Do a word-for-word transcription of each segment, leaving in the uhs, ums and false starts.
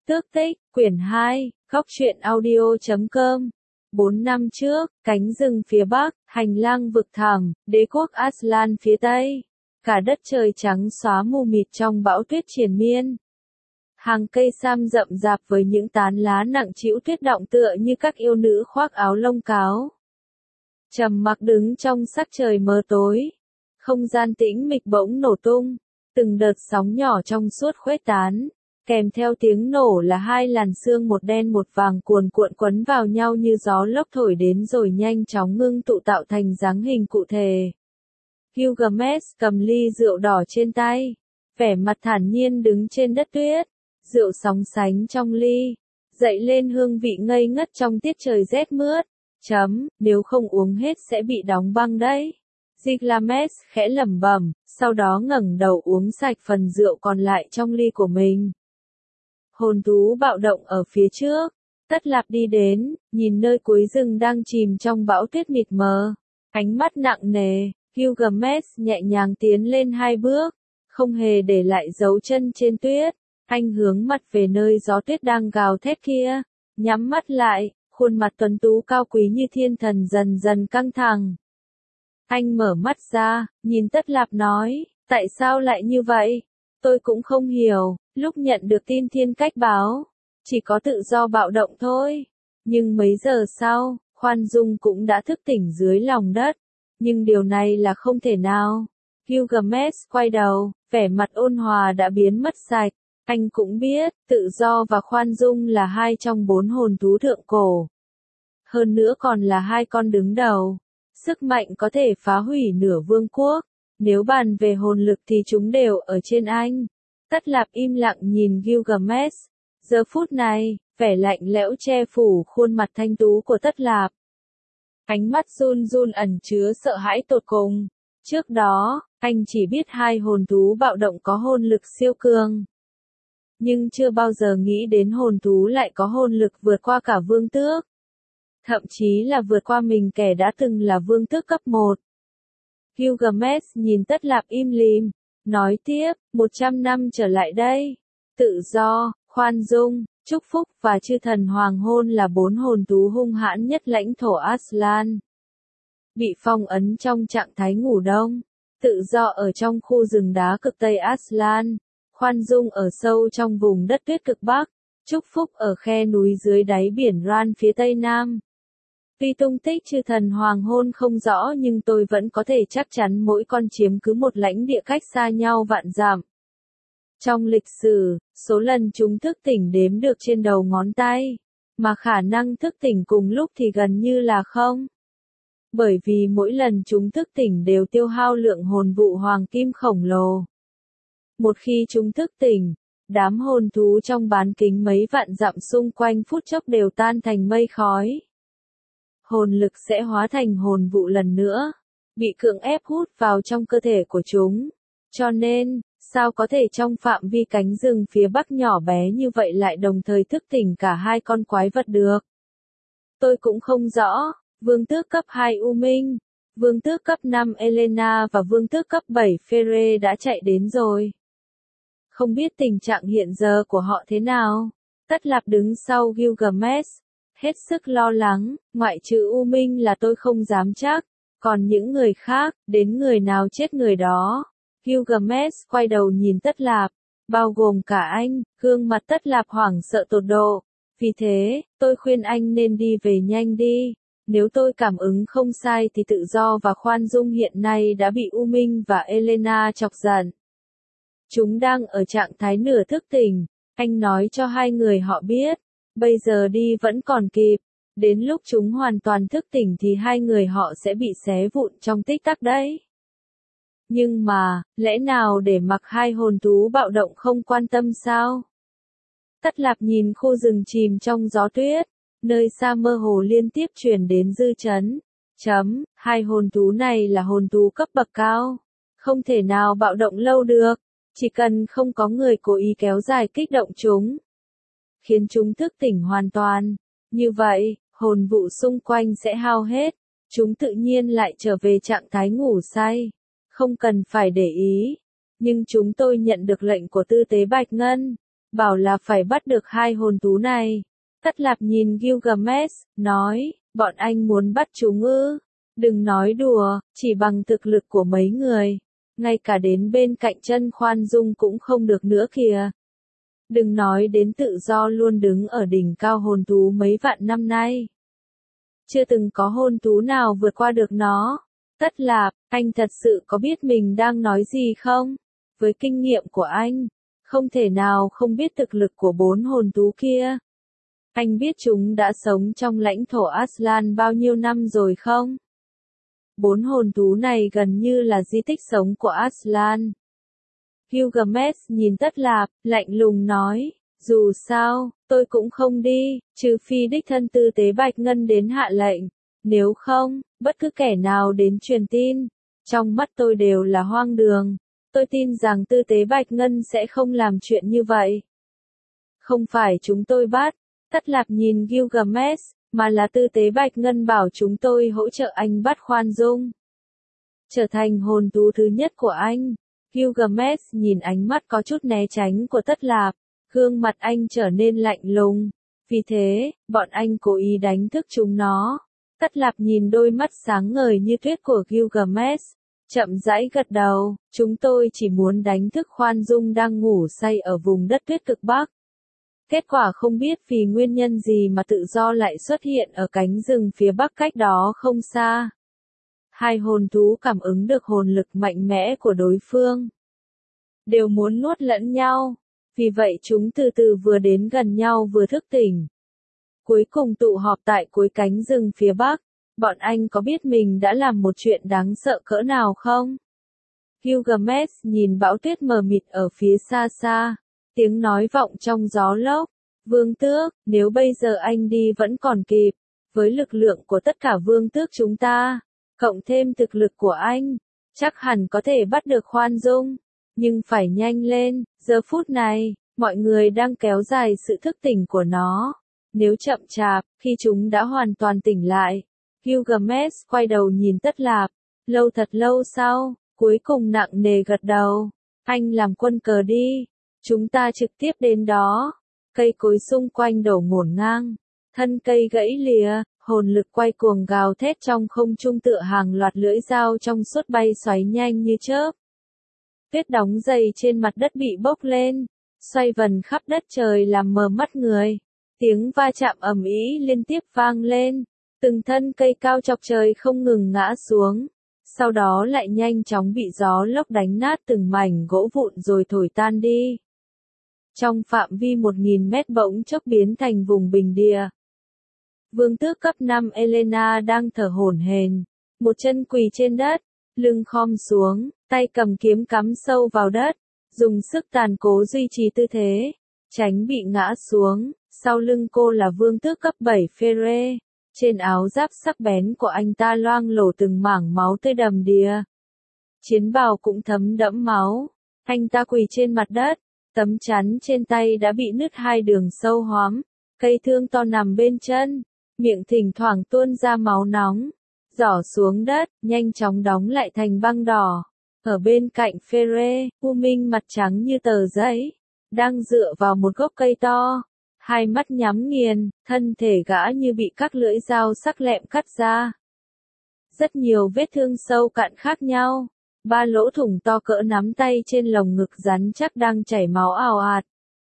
Tước tích, quyển hai, góc truyện audio chấm com. Bốn năm trước, cánh rừng phía bắc, hành lang vực thẳm, đế quốc Aslan phía tây. Cả đất trời trắng xóa mù mịt trong bão tuyết triền miên. Hàng cây sam rậm rạp với những tán lá nặng trĩu tuyết đọng tựa như các yêu nữ khoác áo lông cáo. Trầm mặc đứng trong sắc trời mờ tối. Không gian tĩnh mịch bỗng nổ tung. Từng đợt sóng nhỏ trong suốt khuếch tán. Kèm theo tiếng nổ là hai làn sương một đen một vàng cuồn cuộn quấn vào nhau như gió lốc thổi đến rồi nhanh chóng ngưng tụ tạo thành dáng hình cụ thể. Gilgamesh cầm ly rượu đỏ trên tay, vẻ mặt thản nhiên đứng trên đất tuyết, rượu sóng sánh trong ly, dậy lên hương vị ngây ngất trong tiết trời rét mướt. Chấm, nếu không uống hết sẽ bị đóng băng đấy. Gilgamesh khẽ lẩm bẩm, sau đó ngẩng đầu uống sạch phần rượu còn lại trong ly của mình. Hồn thú bạo động ở phía trước, Tất Lạp đi đến, nhìn nơi cuối rừng đang chìm trong bão tuyết mịt mờ, ánh mắt nặng nề. Gilgamesh nhẹ nhàng tiến lên hai bước, không hề để lại dấu chân trên tuyết. Anh hướng mặt về nơi gió tuyết đang gào thét kia, nhắm mắt lại, khuôn mặt tuấn tú cao quý như thiên thần dần dần căng thẳng. Anh mở mắt ra, nhìn Tất Lạp nói, tại sao lại như vậy? Tôi cũng không hiểu, lúc nhận được tin thiên cách báo, chỉ có tự do bạo động thôi. Nhưng mấy giờ sau, Khoan Dung cũng đã thức tỉnh dưới lòng đất. Nhưng điều này là không thể nào. Gilgamesh quay đầu, vẻ mặt ôn hòa đã biến mất sạch. Anh cũng biết, tự do và khoan dung là hai trong bốn hồn thú thượng cổ. Hơn nữa còn là hai con đứng đầu. Sức mạnh có thể phá hủy nửa vương quốc. Nếu bàn về hồn lực thì chúng đều ở trên anh. Tất Lạp im lặng nhìn Gilgamesh. Giờ phút này, vẻ lạnh lẽo che phủ khuôn mặt thanh tú của Tất Lạp. Ánh mắt run run ẩn chứa sợ hãi tột cùng. Trước đó, anh chỉ biết hai hồn thú bạo động có hồn lực siêu cường. Nhưng chưa bao giờ nghĩ đến hồn thú lại có hồn lực vượt qua cả vương tước. Thậm chí là vượt qua mình kẻ đã từng là vương tước cấp một. Gilgamesh nhìn Tất Lạp im lìm, nói tiếp, một trăm năm trở lại đây. Tự do, khoan dung, chúc phúc và chư thần hoàng hôn là bốn hồn thú hung hãn nhất lãnh thổ Aslan. Bị phong ấn trong trạng thái ngủ đông. Tự do ở trong khu rừng đá cực Tây Aslan. Khoan dung ở sâu trong vùng đất tuyết cực Bắc. Chúc phúc ở khe núi dưới đáy biển Ran phía Tây Nam. Tuy tung tích chư thần hoàng hôn không rõ nhưng tôi vẫn có thể chắc chắn mỗi con chiếm cứ một lãnh địa cách xa nhau vạn dặm. Trong lịch sử, số lần chúng thức tỉnh đếm được trên đầu ngón tay, mà khả năng thức tỉnh cùng lúc thì gần như là không. Bởi vì mỗi lần chúng thức tỉnh đều tiêu hao lượng hồn vụ hoàng kim khổng lồ. Một khi chúng thức tỉnh, đám hồn thú trong bán kính mấy vạn dặm xung quanh phút chốc đều tan thành mây khói. Hồn lực sẽ hóa thành hồn vụ lần nữa, bị cưỡng ép hút vào trong cơ thể của chúng. Cho nên, sao có thể trong phạm vi cánh rừng phía bắc nhỏ bé như vậy lại đồng thời thức tỉnh cả hai con quái vật được? Tôi cũng không rõ. Vương tước cấp hai U Minh, vương tước cấp năm Elena và vương tước cấp bảy Fere đã chạy đến rồi. Không biết tình trạng hiện giờ của họ thế nào? Tất Lạp đứng sau Gilgamesh, hết sức lo lắng, ngoại trừ U Minh là tôi không dám chắc, còn những người khác, đến người nào chết người đó. Gilgamesh quay đầu nhìn Tất Lạp, bao gồm cả anh, gương mặt Tất Lạp hoảng sợ tột độ. Vì thế, tôi khuyên anh nên đi về nhanh đi. Nếu tôi cảm ứng không sai thì tự do và khoan dung hiện nay đã bị U Minh và Elena chọc giận. Chúng đang ở trạng thái nửa thức tỉnh. Anh nói cho hai người họ biết, bây giờ đi vẫn còn kịp. Đến lúc chúng hoàn toàn thức tỉnh thì hai người họ sẽ bị xé vụn trong tích tắc đấy. Nhưng mà, lẽ nào để mặc hai hồn thú bạo động không quan tâm sao? Tất Lạp nhìn khu rừng chìm trong gió tuyết. Nơi xa mơ hồ liên tiếp truyền đến dư chấn. Chấm, hai hồn thú này là hồn thú cấp bậc cao. Không thể nào bạo động lâu được. Chỉ cần không có người cố ý kéo dài kích động chúng. Khiến chúng thức tỉnh hoàn toàn. Như vậy, hồn vụ xung quanh sẽ hao hết. Chúng tự nhiên lại trở về trạng thái ngủ say. Không cần phải để ý. Nhưng chúng tôi nhận được lệnh của tư tế Bạch Ngân. bảo là phải bắt được hai hồn thú này. Tất Lạp nhìn Gilgamesh, nói, bọn anh muốn bắt chúng ư? Đừng nói đùa, chỉ bằng thực lực của mấy người, ngay cả đến bên cạnh chân khoan dung cũng không được nữa kìa. Đừng nói đến tự do luôn đứng ở đỉnh cao hồn thú mấy vạn năm nay. Chưa từng có hồn thú nào vượt qua được nó. Tất Lạp, anh thật sự có biết mình đang nói gì không? Với kinh nghiệm của anh, không thể nào không biết thực lực của bốn hồn thú kia. Anh biết chúng đã sống trong lãnh thổ Aslan bao nhiêu năm rồi không? Bốn hồn thú này gần như là di tích sống của Aslan. Gilgamesh nhìn Tất Lạp, lạnh lùng nói, dù sao, tôi cũng không đi, trừ phi đích thân Tư Tế Bạch Ngân đến hạ lệnh. Nếu không, bất cứ kẻ nào đến truyền tin, trong mắt tôi đều là hoang đường. Tôi tin rằng Tư Tế Bạch Ngân sẽ không làm chuyện như vậy. Không phải chúng tôi bắt, Tất Lạp nhìn Gilgamesh, mà là Tư Tế Bạch Ngân bảo chúng tôi hỗ trợ anh bắt Khoan Dung. Trở thành hồn thú thứ nhất của anh. Gilgamesh nhìn ánh mắt có chút né tránh của Tất Lạp, gương mặt anh trở nên lạnh lùng. Vì thế, bọn anh cố ý đánh thức chúng nó. Tất Lạp nhìn đôi mắt sáng ngời như tuyết của Gilgamesh, chậm rãi gật đầu, chúng tôi chỉ muốn đánh thức Khoan Dung đang ngủ say ở vùng đất tuyết cực Bắc. Kết quả không biết vì nguyên nhân gì mà tự do lại xuất hiện ở cánh rừng phía bắc cách đó không xa. Hai hồn thú cảm ứng được hồn lực mạnh mẽ của đối phương, đều muốn nuốt lẫn nhau, vì vậy chúng từ từ vừa đến gần nhau vừa thức tỉnh. Cuối cùng tụ họp tại cuối cánh rừng phía bắc, bọn anh có biết mình đã làm một chuyện đáng sợ cỡ nào không? Gilgamesh nhìn bão tuyết mờ mịt ở phía xa xa, tiếng nói vọng trong gió lốc, vương tước, nếu bây giờ anh đi vẫn còn kịp, với lực lượng của tất cả vương tước chúng ta, cộng thêm thực lực của anh, chắc hẳn có thể bắt được Khoan Dung, nhưng phải nhanh lên, giờ phút này, mọi người đang kéo dài sự thức tỉnh của nó. Nếu chậm chạp, khi chúng đã hoàn toàn tỉnh lại, Gilgamesh quay đầu nhìn Tất Lạp, lâu thật lâu sau, cuối cùng nặng nề gật đầu, anh làm quân cờ đi, chúng ta trực tiếp đến đó. Cây cối xung quanh đổ ngổn ngang, thân cây gãy lìa, hồn lực quay cuồng gào thét trong không trung tựa hàng loạt lưỡi dao trong suốt bay xoáy nhanh như chớp. Tuyết đóng dày trên mặt đất bị bốc lên, xoay vần khắp đất trời làm mờ mắt người. Tiếng va chạm ầm ĩ liên tiếp vang lên, từng thân cây cao chọc trời không ngừng ngã xuống, sau đó lại nhanh chóng bị gió lốc đánh nát từng mảnh gỗ vụn rồi thổi tan đi. Trong phạm vi một nghìn mét bỗng chốc biến thành vùng bình địa. Vương tước cấp năm Elena đang thở hổn hển, một chân quỳ trên đất, lưng khom xuống, tay cầm kiếm cắm sâu vào đất, dùng sức tàn cố duy trì tư thế, tránh bị ngã xuống. Sau lưng cô là vương tước cấp bảy Phêrê, trên áo giáp sắc bén của anh ta loang lổ từng mảng máu tươi đầm đìa. Chiến bào cũng thấm đẫm máu, anh ta quỳ trên mặt đất, tấm chắn trên tay đã bị nứt hai đường sâu hoắm, cây thương to nằm bên chân, miệng thỉnh thoảng tuôn ra máu nóng, giỏ xuống đất, nhanh chóng đóng lại thành băng đỏ. Ở bên cạnh Phêrê, U Minh mặt trắng như tờ giấy, đang dựa vào một gốc cây to. Hai mắt nhắm nghiền, thân thể gã như bị các lưỡi dao sắc lẹm cắt ra. Rất nhiều vết thương sâu cạn khác nhau, ba lỗ thủng to cỡ nắm tay trên lồng ngực rắn chắc đang chảy máu ào ạt.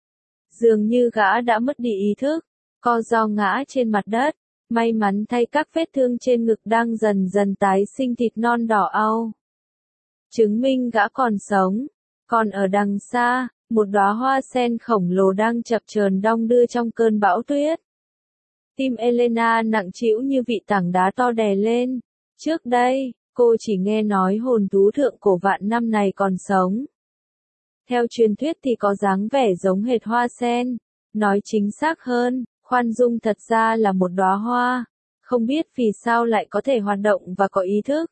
Dường như gã đã mất đi ý thức, co ro ngã trên mặt đất, may mắn thay các vết thương trên ngực đang dần dần tái sinh thịt non đỏ au. Chứng minh gã còn sống, còn ở đằng xa, một đóa hoa sen khổng lồ đang chập chờn đong đưa trong cơn bão tuyết. Tim Elena nặng trĩu như vị tảng đá to đè lên. Trước đây, cô chỉ nghe nói hồn thú thượng cổ vạn năm này còn sống. Theo truyền thuyết thì có dáng vẻ giống hệt hoa sen. Nói chính xác hơn, Khoan Dung thật ra là một đóa hoa. Không biết vì sao lại có thể hoạt động và có ý thức.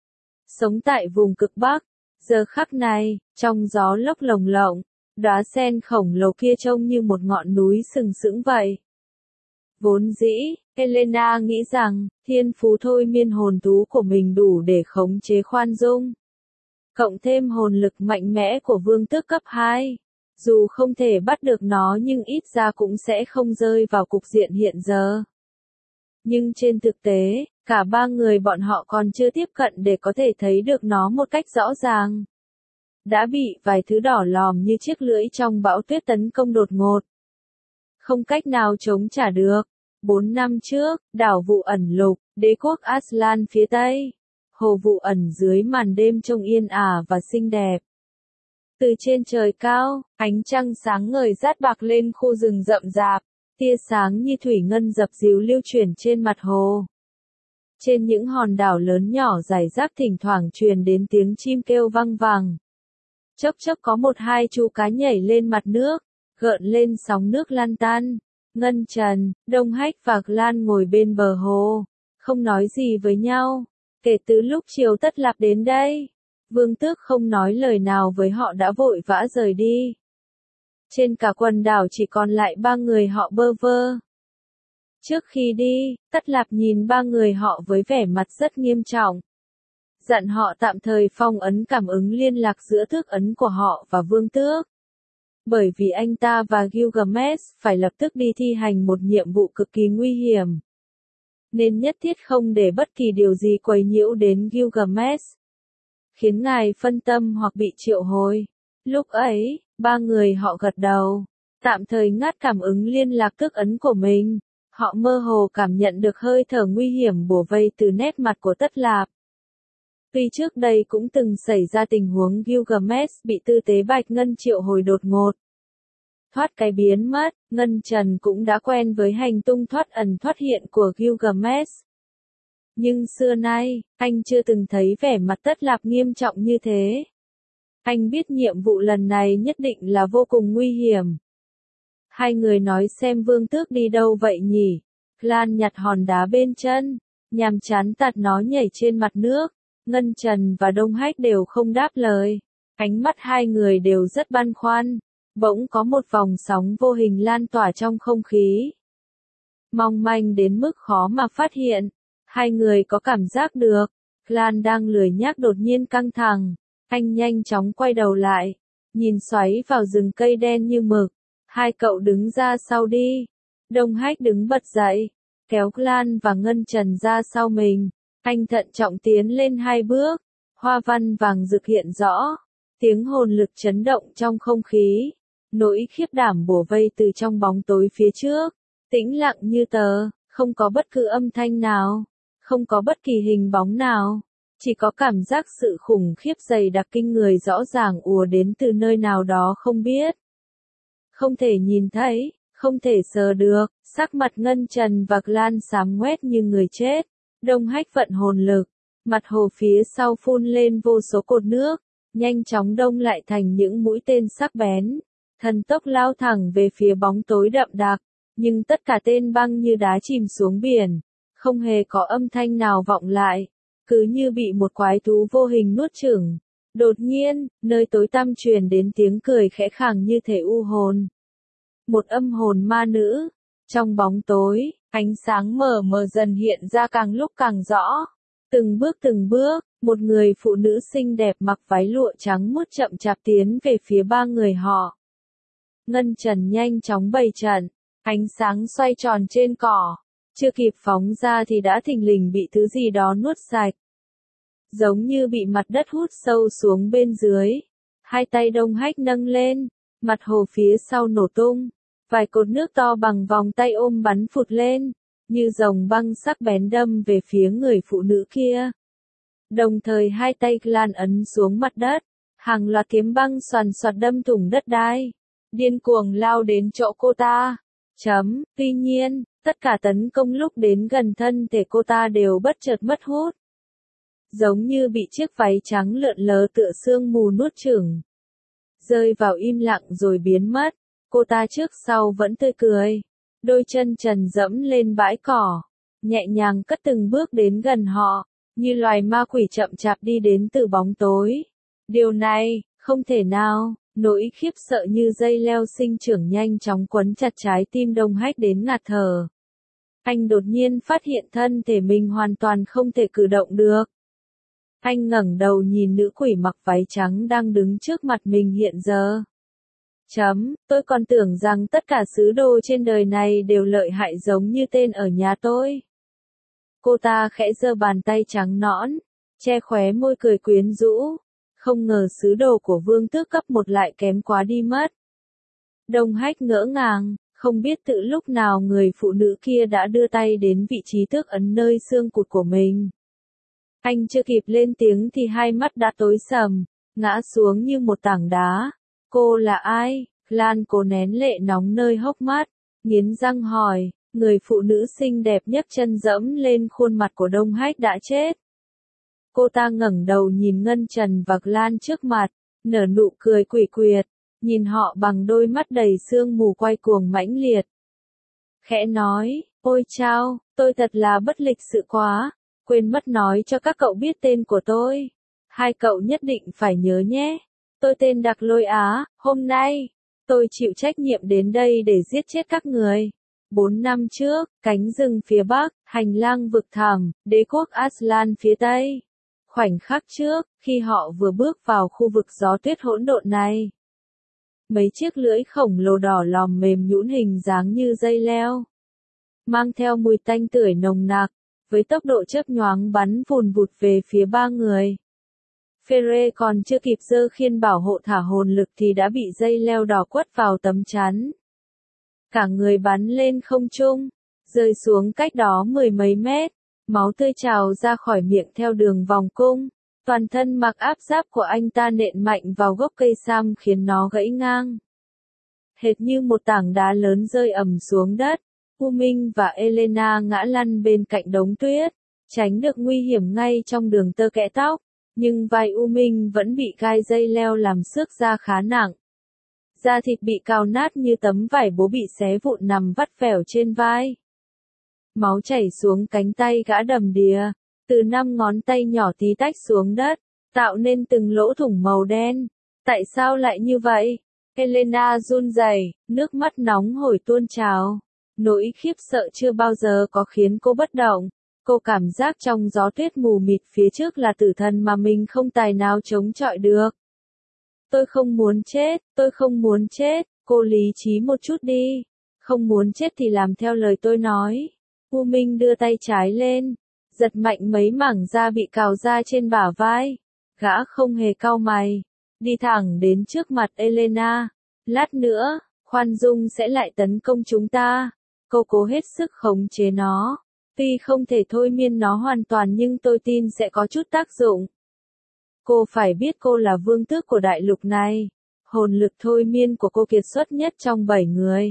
Sống tại vùng cực Bắc. Giờ khắc này, trong gió lốc lồng lộng, đóa sen khổng lồ kia trông như một ngọn núi sừng sững vậy. Vốn dĩ, Elena nghĩ rằng, thiên phú thôi miên hồn thú của mình đủ để khống chế Khoan Dung. Cộng thêm hồn lực mạnh mẽ của vương tước cấp hai. Dù không thể bắt được nó nhưng ít ra cũng sẽ không rơi vào cục diện hiện giờ. Nhưng trên thực tế, cả ba người bọn họ còn chưa tiếp cận để có thể thấy được nó một cách rõ ràng. Đã bị vài thứ đỏ lòm như chiếc lưỡi trong bão tuyết tấn công đột ngột. Không cách nào chống trả được. Bốn năm trước, đảo Vụ Ẩn Lục, đế quốc Aslan phía Tây. Hồ Vụ Ẩn dưới màn đêm trông yên ả và xinh đẹp. Từ trên trời cao, ánh trăng sáng ngời rát bạc lên khu rừng rậm rạp, tia sáng như thủy ngân dập dìu lưu chuyển trên mặt hồ. Trên những hòn đảo lớn nhỏ rải rác thỉnh thoảng truyền đến tiếng chim kêu vang vẳng. Chốc chốc có một hai chú cá nhảy lên mặt nước, gợn lên sóng nước lan tan. Ngân Trần, Đông Hách và Lan ngồi bên bờ hồ, không nói gì với nhau. Kể từ lúc Triều Tất Lạp đến đây, Vương Tước không nói lời nào với họ đã vội vã rời đi. Trên cả quần đảo chỉ còn lại ba người họ bơ vơ. Trước khi đi, Tất Lạp nhìn ba người họ với vẻ mặt rất nghiêm trọng. Dặn họ tạm thời phong ấn cảm ứng liên lạc giữa thước ấn của họ và Vương Tước. Bởi vì anh ta và Gilgamesh phải lập tức đi thi hành một nhiệm vụ cực kỳ nguy hiểm. Nên nhất thiết không để bất kỳ điều gì quấy nhiễu đến Gilgamesh, khiến ngài phân tâm hoặc bị triệu hồi. Lúc ấy, ba người họ gật đầu, tạm thời ngắt cảm ứng liên lạc thước ấn của mình. Họ mơ hồ cảm nhận được hơi thở nguy hiểm bủa vây từ nét mặt của Tất Lạp. Tuy trước đây cũng từng xảy ra tình huống Gilgamesh bị tư tế Bạch Ngân triệu hồi đột ngột. Thoát cái biến mất, Ngân Trần cũng đã quen với hành tung thoát ẩn thoát hiện của Gilgamesh. Nhưng xưa nay, anh chưa từng thấy vẻ mặt Tất Lạp nghiêm trọng như thế. Anh biết nhiệm vụ lần này nhất định là vô cùng nguy hiểm. Hai người nói xem Vương Tước đi đâu vậy nhỉ? Lan nhặt hòn đá bên chân, nhàm chán tạt nó nhảy trên mặt nước. Ngân Trần và Đông Hách đều không đáp lời. Ánh mắt hai người đều rất băn khoăn. Bỗng có một vòng sóng vô hình lan tỏa trong không khí. Mong manh đến mức khó mà phát hiện. Hai người có cảm giác được. Lan đang lười nhác đột nhiên căng thẳng. Anh nhanh chóng quay đầu lại. Nhìn xoáy vào rừng cây đen như mực. Hai cậu đứng ra sau đi. Đông Hách đứng bật dậy. Kéo Lan và Ngân Trần ra sau mình. Anh thận trọng tiến lên hai bước. Hoa văn vàng rực hiện rõ. Tiếng hồn lực chấn động trong không khí. Nỗi khiếp đảm bủa vây từ trong bóng tối phía trước. Tĩnh lặng như tờ, không có bất cứ âm thanh nào. Không có bất kỳ hình bóng nào. Chỉ có cảm giác sự khủng khiếp dày đặc kinh người rõ ràng ùa đến từ nơi nào đó không biết. Không thể nhìn thấy, không thể sờ được, sắc mặt Ngân Trần và Lan xám ngoét như người chết. Đông Hách vận hồn lực, mặt hồ phía sau phun lên vô số cột nước, nhanh chóng đông lại thành những mũi tên sắc bén. Thần tốc lao thẳng về phía bóng tối đậm đặc, nhưng tất cả tên băng như đá chìm xuống biển, không hề có âm thanh nào vọng lại, cứ như bị một quái thú vô hình nuốt chửng. Đột nhiên, nơi tối tăm truyền đến tiếng cười khẽ khàng như thể u hồn. Một âm hồn ma nữ. Trong bóng tối, ánh sáng mờ mờ dần hiện ra càng lúc càng rõ. Từng bước từng bước, một người phụ nữ xinh đẹp mặc váy lụa trắng muốt chậm chạp tiến về phía ba người họ. Ngân Trần nhanh chóng bày trận, ánh sáng xoay tròn trên cỏ. Chưa kịp phóng ra thì đã thình lình bị thứ gì đó nuốt sạch. Giống như bị mặt đất hút sâu xuống bên dưới. Hai tay Đông Hách nâng lên, mặt hồ phía sau nổ tung. Vài cột nước to bằng vòng tay ôm bắn phụt lên, như rồng băng sắc bén đâm về phía người phụ nữ kia. Đồng thời hai tay Lan ấn xuống mặt đất, hàng loạt kiếm băng xoàn xoạt đâm thủng đất đai, điên cuồng lao đến chỗ cô ta. Chấm, tuy nhiên, tất cả tấn công lúc đến gần thân thể cô ta đều bất chợt mất hút. Giống như bị chiếc váy trắng lượn lờ tựa sương mù nuốt chửng. Rơi vào im lặng rồi biến mất. Cô ta trước sau vẫn tươi cười. Đôi chân trần dẫm lên bãi cỏ. Nhẹ nhàng cất từng bước đến gần họ. Như loài ma quỷ chậm chạp đi đến từ bóng tối. Điều này, không thể nào. Nỗi khiếp sợ như dây leo sinh trưởng nhanh chóng quấn chặt trái tim Đông Hách đến ngạt thở. Anh đột nhiên phát hiện thân thể mình hoàn toàn không thể cử động được. Anh ngẩng đầu nhìn nữ quỷ mặc váy trắng đang đứng trước mặt mình hiện giờ. Chấm, tôi còn tưởng rằng tất cả sứ đồ trên đời này đều lợi hại giống như tên ở nhà tôi. Cô ta khẽ giơ bàn tay trắng nõn, che khóe môi cười quyến rũ. Không ngờ sứ đồ của vương tước cấp một lại kém quá đi mất. Đông Hách ngỡ ngàng, không biết từ lúc nào người phụ nữ kia đã đưa tay đến vị trí tước ấn nơi xương cụt của mình. Anh chưa kịp lên tiếng thì hai mắt đã tối sầm, ngã xuống như một tảng đá. Cô là ai? Lan cố nén lệ nóng nơi hốc mắt, nghiến răng hỏi. Người phụ nữ xinh đẹp nhấc chân dẫm lên khuôn mặt của Đông Hách đã chết. Cô ta ngẩng đầu nhìn Ngân Trần và Lan trước mặt, nở nụ cười quỷ quyệt, nhìn họ bằng đôi mắt đầy sương mù quay cuồng mãnh liệt. Khẽ nói, ôi chao, tôi thật là bất lịch sự quá, quên mất nói cho các cậu biết tên của tôi. Hai cậu nhất định phải nhớ nhé. Tôi tên Đặc Lôi Á, hôm nay, tôi chịu trách nhiệm đến đây để giết chết các người. Bốn năm trước, cánh rừng phía Bắc, hành lang vực thẳm, đế quốc Aslan phía Tây. Khoảnh khắc trước, khi họ vừa bước vào khu vực gió tuyết hỗn độn này. Mấy chiếc lưỡi khổng lồ đỏ lòm mềm nhũn hình dáng như dây leo. Mang theo mùi tanh tưởi nồng nặc, với tốc độ chớp nhoáng bắn vùn vụt về phía ba người. Phêrê còn chưa kịp giơ khiên bảo hộ thả hồn lực thì đã bị dây leo đỏ quất vào tấm chắn. Cả người bắn lên không trung, rơi xuống cách đó mười mấy mét, máu tươi trào ra khỏi miệng theo đường vòng cung. Toàn thân mặc áp giáp của anh ta nện mạnh vào gốc cây sam khiến nó gãy ngang. Hệt như một tảng đá lớn rơi ầm xuống đất, U Minh và Elena ngã lăn bên cạnh đống tuyết, tránh được nguy hiểm ngay trong đường tơ kẽ tóc, nhưng vai U Minh vẫn bị gai dây leo làm xước ra khá nặng. Da thịt bị cào nát như tấm vải bố bị xé vụn nằm vắt vẻo trên vai. Máu chảy xuống cánh tay gã đầm đìa, từ năm ngón tay nhỏ tí tách xuống đất, tạo nên từng lỗ thủng màu đen. Tại sao lại như vậy? Elena run rẩy, nước mắt nóng hổi tuôn trào. Nỗi khiếp sợ chưa bao giờ có khiến cô bất động. Cô cảm giác trong gió tuyết mù mịt phía trước là tử thần mà mình không tài nào chống chọi được. Tôi không muốn chết, tôi không muốn chết, cô lý trí một chút đi. Không muốn chết thì làm theo lời tôi nói. U Minh đưa tay trái lên, giật mạnh mấy mảng da bị cào ra trên bả vai. Gã không hề cau mày, đi thẳng đến trước mặt Elena. Lát nữa, khoan dung sẽ lại tấn công chúng ta. Cô cố hết sức khống chế nó. Tuy không thể thôi miên nó hoàn toàn nhưng tôi tin sẽ có chút tác dụng. Cô phải biết cô là vương tước của đại lục này. Hồn lực thôi miên của cô kiệt xuất nhất trong bảy người.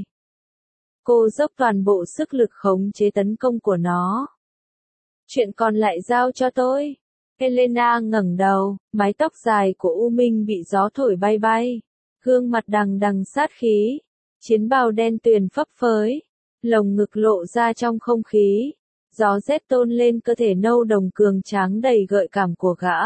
Cô dốc toàn bộ sức lực khống chế tấn công của nó. Chuyện còn lại giao cho tôi. Elena ngẩng đầu, mái tóc dài của U Minh bị gió thổi bay bay. Gương mặt đằng đằng sát khí. Chiến bào đen tuyền phấp phới. Lồng ngực lộ ra trong không khí. Gió rét tôn lên cơ thể nâu đồng cường tráng đầy gợi cảm của gã.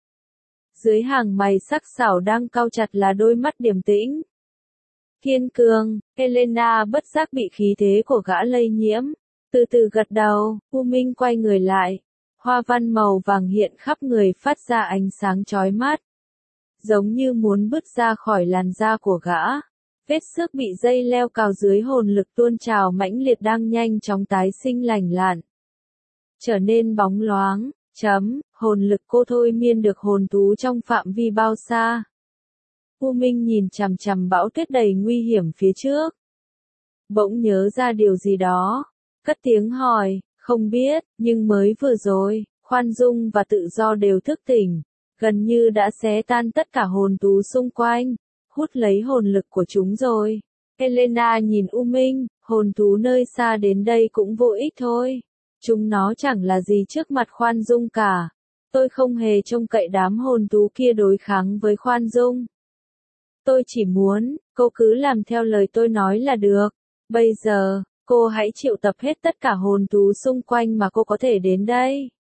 Dưới hàng mày sắc sảo đang cau chặt là đôi mắt điềm tĩnh. Kiên cường, Elena bất giác bị khí thế của gã lây nhiễm. Từ từ gật đầu, U Minh quay người lại. Hoa văn màu vàng hiện khắp người phát ra ánh sáng chói mắt. Giống như muốn bứt ra khỏi làn da của gã. Vết xước bị dây leo cào dưới hồn lực tuôn trào mãnh liệt đang nhanh chóng tái sinh lành lặn. Trở nên bóng loáng, chấm, hồn lực cô thôi miên được hồn thú trong phạm vi bao xa. U Minh nhìn chằm chằm bão tuyết đầy nguy hiểm phía trước. Bỗng nhớ ra điều gì đó, cất tiếng hỏi, không biết, nhưng mới vừa rồi, khoan dung và tự do đều thức tỉnh, gần như đã xé tan tất cả hồn thú xung quanh, hút lấy hồn lực của chúng rồi. Elena nhìn U Minh, hồn thú nơi xa đến đây cũng vô ích thôi. Chúng nó chẳng là gì trước mặt khoan dung cả. Tôi không hề trông cậy đám hồn thú kia đối kháng với khoan dung. Tôi chỉ muốn, cô cứ làm theo lời tôi nói là được. Bây giờ, cô hãy triệu tập hết tất cả hồn thú xung quanh mà cô có thể đến đây.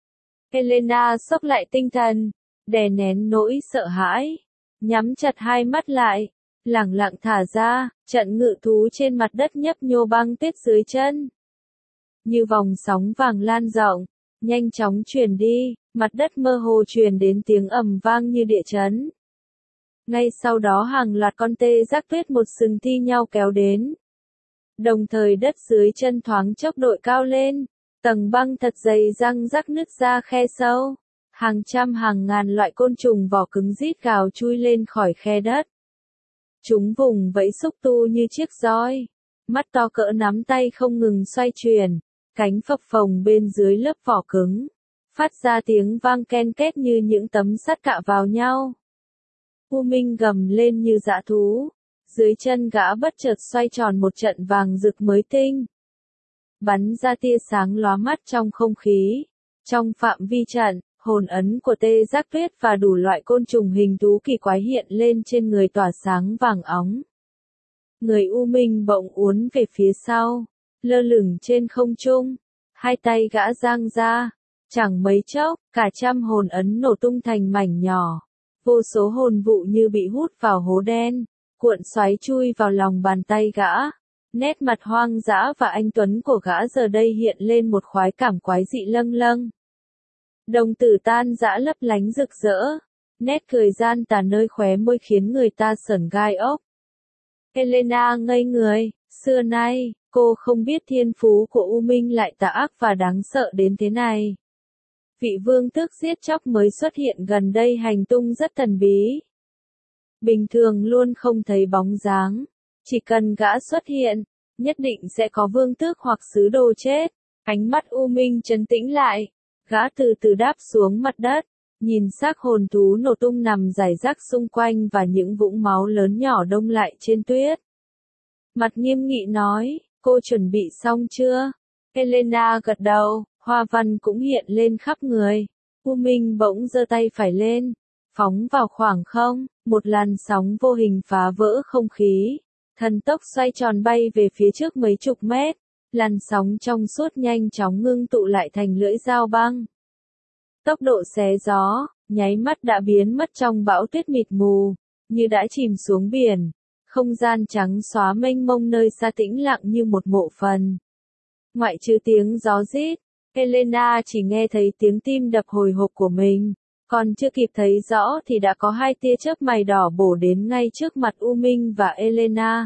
Elena xốc lại tinh thần, đè nén nỗi sợ hãi, nhắm chặt hai mắt lại, lẳng lặng thả ra, trận ngự thú trên mặt đất nhấp nhô băng tuyết dưới chân. Như vòng sóng vàng lan rộng, nhanh chóng truyền đi, mặt đất mơ hồ truyền đến tiếng ầm vang như địa chấn. Ngay sau đó hàng loạt con tê giác tuyết một sừng thi nhau kéo đến. Đồng thời đất dưới chân thoáng chốc đội cao lên, tầng băng thật dày răng rắc nứt ra khe sâu. Hàng trăm hàng ngàn loại côn trùng vỏ cứng rít gào chui lên khỏi khe đất. Chúng vùng vẫy xúc tu như chiếc roi, mắt to cỡ nắm tay không ngừng xoay chuyển, cánh phập phồng bên dưới lớp vỏ cứng, phát ra tiếng vang ken két như những tấm sắt cạ vào nhau. U Minh gầm lên như dã thú, dưới chân gã bất chợt xoay tròn một trận vàng rực mới tinh, bắn ra tia sáng lóa mắt trong không khí. Trong phạm vi trận, hồn ấn của tê giác tuyết và đủ loại côn trùng hình thú kỳ quái hiện lên trên người tỏa sáng vàng óng. Người U Minh bỗng uốn về phía sau, lơ lửng trên không trung, hai tay gã giang ra, chẳng mấy chốc, cả trăm hồn ấn nổ tung thành mảnh nhỏ, vô số hồn vụ như bị hút vào hố đen, cuộn xoáy chui vào lòng bàn tay gã. Nét mặt hoang dã và anh tuấn của gã giờ đây hiện lên một khoái cảm quái dị lâng lâng. Đồng tử tan dã lấp lánh rực rỡ, nét cười gian tà nơi khóe môi khiến người ta sởn gai ốc. Elena ngây người, xưa nay, cô không biết thiên phú của U Minh lại tà ác và đáng sợ đến thế này. Vị vương tước giết chóc mới xuất hiện gần đây hành tung rất thần bí. Bình thường luôn không thấy bóng dáng, chỉ cần gã xuất hiện, nhất định sẽ có vương tước hoặc sứ đồ chết. Ánh mắt U Minh trấn tĩnh lại, gã từ từ đáp xuống mặt đất, nhìn xác hồn thú nổ tung nằm rải rác xung quanh và những vũng máu lớn nhỏ đông lại trên tuyết. Mặt nghiêm nghị nói, cô chuẩn bị xong chưa? Elena gật đầu, hoa văn cũng hiện lên khắp người. U Minh bỗng giơ tay phải lên, phóng vào khoảng không, một làn sóng vô hình phá vỡ không khí. Thần tốc xoay tròn bay về phía trước mấy chục mét, làn sóng trong suốt nhanh chóng ngưng tụ lại thành lưỡi dao băng. Tốc độ xé gió, nháy mắt đã biến mất trong bão tuyết mịt mù, như đã chìm xuống biển. Không gian trắng xóa mênh mông nơi xa tĩnh lặng như một mộ phần. Ngoại trừ tiếng gió rít, Elena chỉ nghe thấy tiếng tim đập hồi hộp của mình. Còn chưa kịp thấy rõ thì đã có hai tia chớp mày đỏ bổ đến ngay trước mặt U Minh và Elena.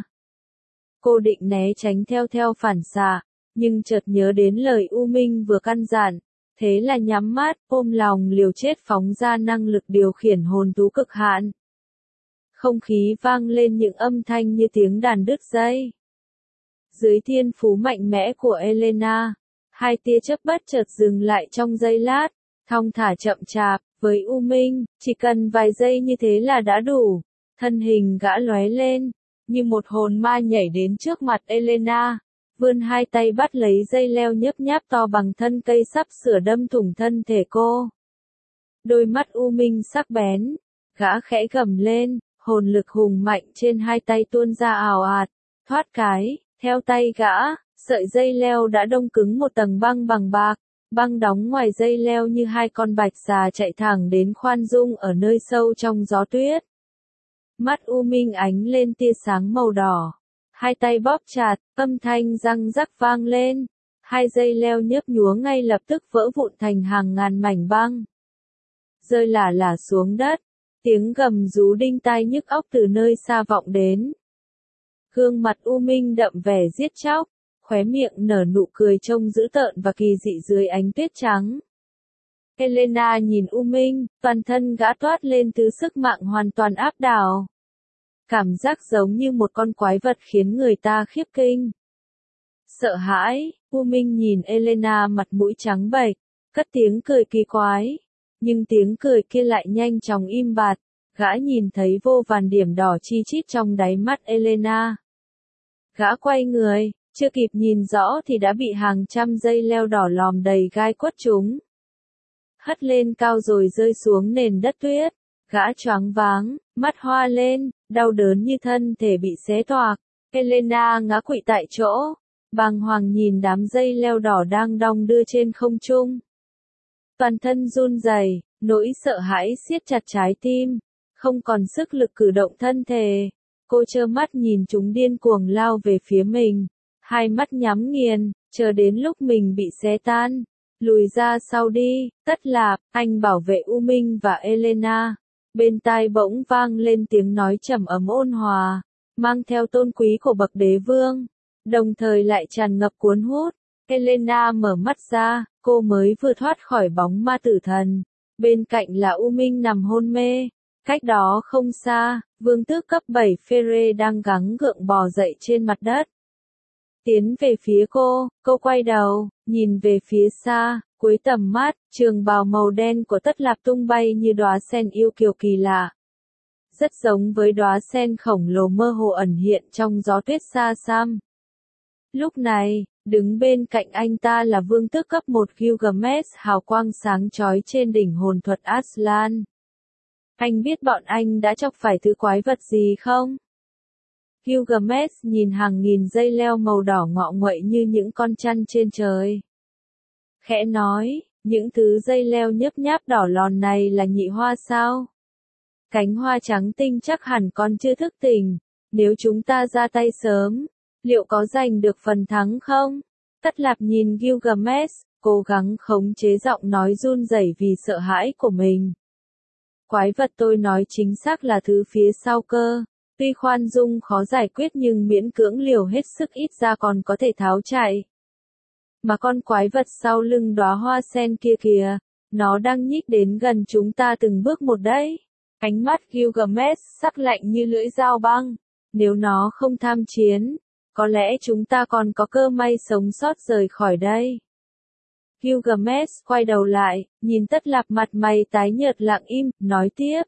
Cô định né tránh theo theo phản xạ, nhưng chợt nhớ đến lời U Minh vừa căn dặn, thế là nhắm mắt, ôm lòng liều chết phóng ra năng lực điều khiển hồn thú cực hạn. Không khí vang lên những âm thanh như tiếng đàn đứt dây. Dưới thiên phú mạnh mẽ của Elena, hai tia chớp bất chợt dừng lại trong giây lát, thong thả chậm chạp. Với U Minh, chỉ cần vài giây như thế là đã đủ. Thân hình gã lóe lên, như một hồn ma nhảy đến trước mặt Elena, vươn hai tay bắt lấy dây leo nhấp nháp to bằng thân cây sắp sửa đâm thủng thân thể cô. Đôi mắt U Minh sắc bén, gã khẽ gầm lên, hồn lực hùng mạnh trên hai tay tuôn ra ào ạt, thoát cái, theo tay gã, sợi dây leo đã đông cứng một tầng băng bằng bạc. Băng đóng ngoài dây leo như hai con bạch xà chạy thẳng đến khoan dung ở nơi sâu trong gió tuyết. Mắt U Minh ánh lên tia sáng màu đỏ. Hai tay bóp chặt, âm thanh răng rắc vang lên. Hai dây leo nhấp nhúa ngay lập tức vỡ vụn thành hàng ngàn mảnh băng. Rơi lả lả xuống đất. Tiếng gầm rú đinh tai nhức óc từ nơi xa vọng đến. Gương mặt U Minh đậm vẻ giết chóc. Khóe miệng nở nụ cười trông dữ tợn và kỳ dị dưới ánh tuyết trắng. Elena nhìn U Minh, toàn thân gã toát lên thứ sức mạnh hoàn toàn áp đảo. Cảm giác giống như một con quái vật khiến người ta khiếp kinh. Sợ hãi, U Minh nhìn Elena mặt mũi trắng bệch, cất tiếng cười kỳ quái. Nhưng tiếng cười kia lại nhanh chóng im bặt, gã nhìn thấy vô vàn điểm đỏ chi chít trong đáy mắt Elena. Gã quay người. Chưa kịp nhìn rõ thì đã bị hàng trăm dây leo đỏ lòm đầy gai quất chúng. Hất lên cao rồi rơi xuống nền đất tuyết. Gã choáng váng, mắt hoa lên, đau đớn như thân thể bị xé toạc. Elena ngã quỵ tại chỗ, bàng hoàng nhìn đám dây leo đỏ đang đong đưa trên không trung. Toàn thân run rẩy, nỗi sợ hãi siết chặt trái tim, không còn sức lực cử động thân thể. Cô trơ mắt nhìn chúng điên cuồng lao về phía mình. Hai mắt nhắm nghiền, chờ đến lúc mình bị xé tan. Lùi ra sau đi, Tất Lạp, anh bảo vệ U Minh và Elena. Bên tai bỗng vang lên tiếng nói trầm ấm ôn hòa, mang theo tôn quý của bậc đế vương, đồng thời lại tràn ngập cuốn hút. Helena mở mắt ra, cô mới vừa thoát khỏi bóng ma tử thần. Bên cạnh là U Minh nằm hôn mê. Cách đó không xa, vương tước cấp bảy Phêrê đang gắng gượng bò dậy trên mặt đất. Tiến về phía cô, cô quay đầu, nhìn về phía xa, cuối tầm mắt, trường bào màu đen của Tất Lạp tung bay như đóa sen yêu kiều kỳ lạ. Rất giống với đóa sen khổng lồ mơ hồ ẩn hiện trong gió tuyết xa xăm. Lúc này, đứng bên cạnh anh ta là vương tước cấp một Gilgamesh hào quang sáng chói trên đỉnh hồn thuật Aslan. Anh biết bọn anh đã chọc phải thứ quái vật gì không? Gilgamesh nhìn hàng nghìn dây leo màu đỏ ngọ nguậy như những con chăn trên trời. Khẽ nói, những thứ dây leo nhấp nháp đỏ lòn này là nhị hoa sao? Cánh hoa trắng tinh chắc hẳn còn chưa thức tỉnh. Nếu chúng ta ra tay sớm, liệu có giành được phần thắng không? Tất Lạp nhìn Gilgamesh, cố gắng khống chế giọng nói run rẩy vì sợ hãi của mình. Quái vật tôi nói chính xác là thứ phía sau cơ. Tuy khoan dung khó giải quyết nhưng miễn cưỡng liều hết sức ít ra còn có thể tháo chạy. Mà con quái vật sau lưng đóa hoa sen kia kìa, nó đang nhích đến gần chúng ta từng bước một đấy. Ánh mắt Gilgamesh sắc lạnh như lưỡi dao băng. Nếu nó không tham chiến, có lẽ chúng ta còn có cơ may sống sót rời khỏi đây. Gilgamesh quay đầu lại, nhìn Tất Lạp mặt mày tái nhợt lặng im, nói tiếp.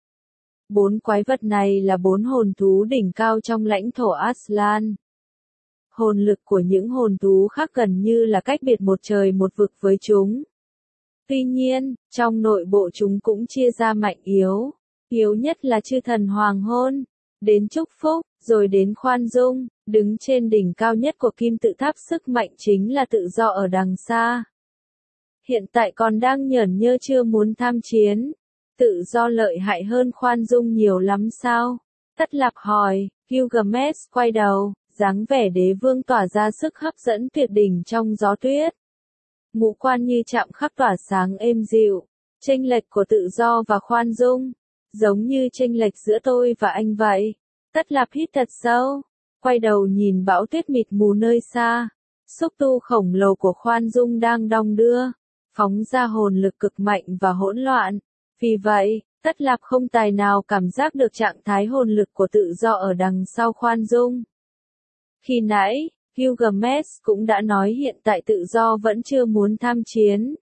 Bốn quái vật này là bốn hồn thú đỉnh cao trong lãnh thổ Aslan. Hồn lực của những hồn thú khác gần như là cách biệt một trời một vực với chúng. Tuy nhiên, trong nội bộ chúng cũng chia ra mạnh yếu. Yếu nhất là chư thần hoàng hôn, đến chúc phúc, rồi đến khoan dung, đứng trên đỉnh cao nhất của kim tự tháp sức mạnh chính là tự do ở đằng xa. Hiện tại còn đang nhởn nhơ chưa muốn tham chiến. Tự do lợi hại hơn khoan dung nhiều lắm sao? Tất Lạp hỏi, Gilgamesh quay đầu, dáng vẻ đế vương tỏa ra sức hấp dẫn tuyệt đỉnh trong gió tuyết. Ngũ quan như chạm khắc tỏa sáng êm dịu, chênh lệch của tự do và khoan dung, giống như chênh lệch giữa tôi và anh vậy. Tất Lạp hít thật sâu, quay đầu nhìn bão tuyết mịt mù nơi xa, xúc tu khổng lồ của khoan dung đang đong đưa, phóng ra hồn lực cực mạnh và hỗn loạn. Vì vậy, Tất Lạp không tài nào cảm giác được trạng thái hồn lực của tự do ở đằng sau khoan dung. Khi nãy, Gilgamesh cũng đã nói hiện tại tự do vẫn chưa muốn tham chiến.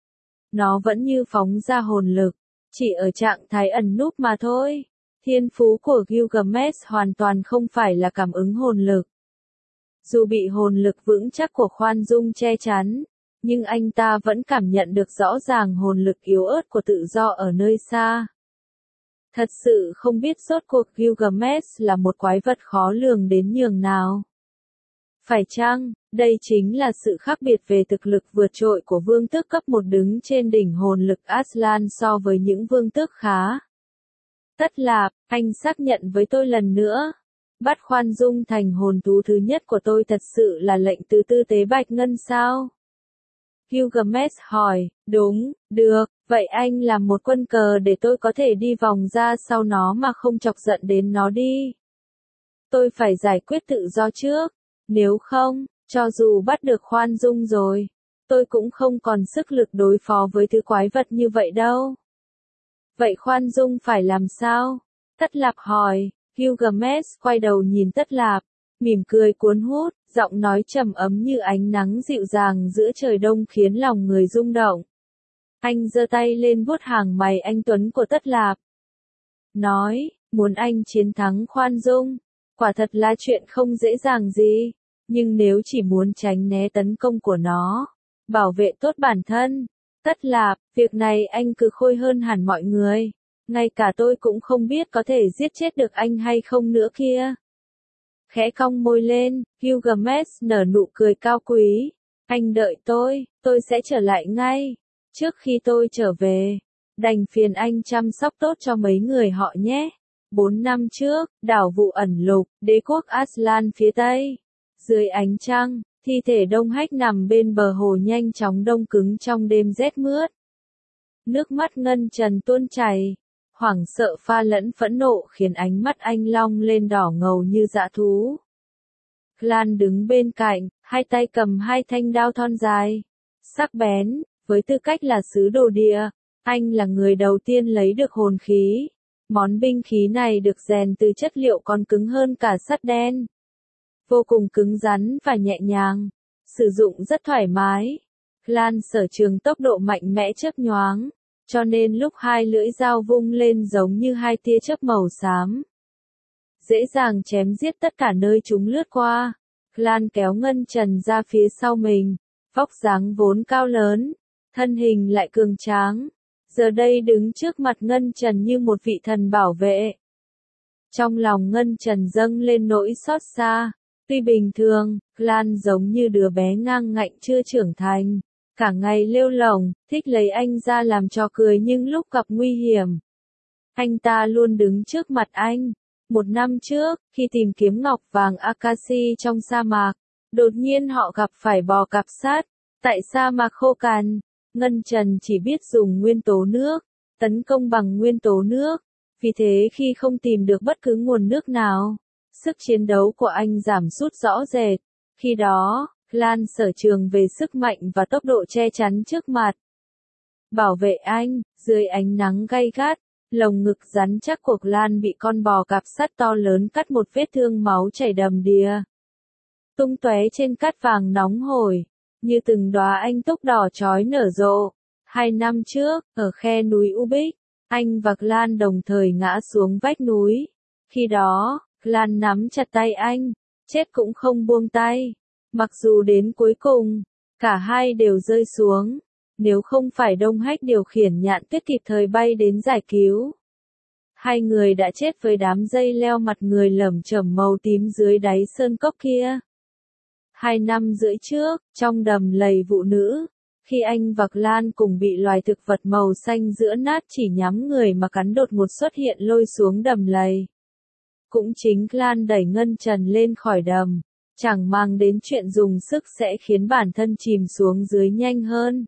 Nó vẫn như phóng ra hồn lực, chỉ ở trạng thái ẩn núp mà thôi. Thiên phú của Gilgamesh hoàn toàn không phải là cảm ứng hồn lực. Dù bị hồn lực vững chắc của khoan dung che chắn, nhưng anh ta vẫn cảm nhận được rõ ràng hồn lực yếu ớt của tự do ở nơi xa. Thật sự không biết rốt cuộc Gilgamesh là một quái vật khó lường đến nhường nào. Phải chăng, đây chính là sự khác biệt về thực lực vượt trội của vương tước cấp một đứng trên đỉnh hồn lực Aslan so với những vương tước khá. Tất Lạp, anh xác nhận với tôi lần nữa. Bắt khoan dung thành hồn thú thứ nhất của tôi thật sự là lệnh từ tư tế bạch ngân sao? Gilgamesh hỏi, đúng, được, vậy anh làm một quân cờ để tôi có thể đi vòng ra sau nó mà không chọc giận đến nó đi. Tôi phải giải quyết tự do trước, nếu không, cho dù bắt được khoan dung rồi, tôi cũng không còn sức lực đối phó với thứ quái vật như vậy đâu. Vậy khoan dung phải làm sao? Tất Lạp hỏi, Gilgamesh quay đầu nhìn Tất Lạp, mỉm cười cuốn hút, giọng nói trầm ấm như ánh nắng dịu dàng giữa trời đông khiến lòng người rung động. Anh giơ tay lên vuốt hàng mày anh tuấn của Tất Lạp. Nói, muốn anh chiến thắng khoan dung, quả thật là chuyện không dễ dàng gì, nhưng nếu chỉ muốn tránh né tấn công của nó, bảo vệ tốt bản thân, Tất Lạp, việc này anh cứ khôi hơn hẳn mọi người. Ngay cả tôi cũng không biết có thể giết chết được anh hay không nữa kia. Khẽ cong môi lên, Gilgamesh nở nụ cười cao quý. Anh đợi tôi, tôi sẽ trở lại ngay. Trước khi tôi trở về, đành phiền anh chăm sóc tốt cho mấy người họ nhé. Bốn năm trước, đảo Vụ Ẩn Lục, đế quốc Aslan phía Tây. Dưới ánh trăng, thi thể Đông Hách nằm bên bờ hồ nhanh chóng đông cứng trong đêm rét mướt. Nước mắt ngân trần tuôn chảy. Hoảng sợ pha lẫn phẫn nộ khiến ánh mắt anh long lên đỏ ngầu như dã thú. Lan đứng bên cạnh, hai tay cầm hai thanh đao thon dài, sắc bén, với tư cách là sứ đồ địa, anh là người đầu tiên lấy được hồn khí. Món binh khí này được rèn từ chất liệu còn cứng hơn cả sắt đen. Vô cùng cứng rắn và nhẹ nhàng, sử dụng rất thoải mái. Lan sở trường tốc độ mạnh mẽ chớp nhoáng, cho nên lúc hai lưỡi dao vung lên giống như hai tia chớp màu xám. Dễ dàng chém giết tất cả nơi chúng lướt qua. Lan kéo Ngân Trần ra phía sau mình, vóc dáng vốn cao lớn, thân hình lại cường tráng. Giờ đây đứng trước mặt Ngân Trần như một vị thần bảo vệ. Trong lòng Ngân Trần dâng lên nỗi xót xa. Tuy bình thường, Lan giống như đứa bé ngang ngạnh chưa trưởng thành. Cả ngày lêu lổng, thích lấy anh ra làm trò cười nhưng lúc gặp nguy hiểm, anh ta luôn đứng trước mặt anh. Một năm trước, khi tìm kiếm ngọc vàng Akashi trong sa mạc, đột nhiên họ gặp phải bò cạp sát. Tại sa mạc khô cằn, Ngân Trần chỉ biết dùng nguyên tố nước, tấn công bằng nguyên tố nước. Vì thế khi không tìm được bất cứ nguồn nước nào, sức chiến đấu của anh giảm sút rõ rệt. Khi đó, Lan sở trường về sức mạnh và tốc độ che chắn trước mặt. Bảo vệ anh, dưới ánh nắng gay gắt, lồng ngực rắn chắc của Lan bị con bò cạp sắt to lớn cắt một vết thương máu chảy đầm đìa. Tung tóe trên cát vàng nóng hổi, như từng đóa anh túc đỏ chói nở rộ. Hai năm trước, ở khe núi Ubik, anh và Lan đồng thời ngã xuống vách núi. Khi đó, Lan nắm chặt tay anh, chết cũng không buông tay. Mặc dù đến cuối cùng, cả hai đều rơi xuống. Nếu không phải Đông Hách điều khiển nhạn tuyết kịp thời bay đến giải cứu, hai người đã chết với đám dây leo mặt người lởm chởm màu tím dưới đáy sơn cốc kia. Hai năm rưỡi trước, trong đầm lầy Vụ Nữ, khi anh và Lan cùng bị loài thực vật màu xanh giữa nát chỉ nhắm người mà cắn đột ngột xuất hiện lôi xuống đầm lầy. Cũng chính Lan đẩy Ngân Trần lên khỏi đầm, chẳng mang đến chuyện dùng sức sẽ khiến bản thân chìm xuống dưới nhanh hơn.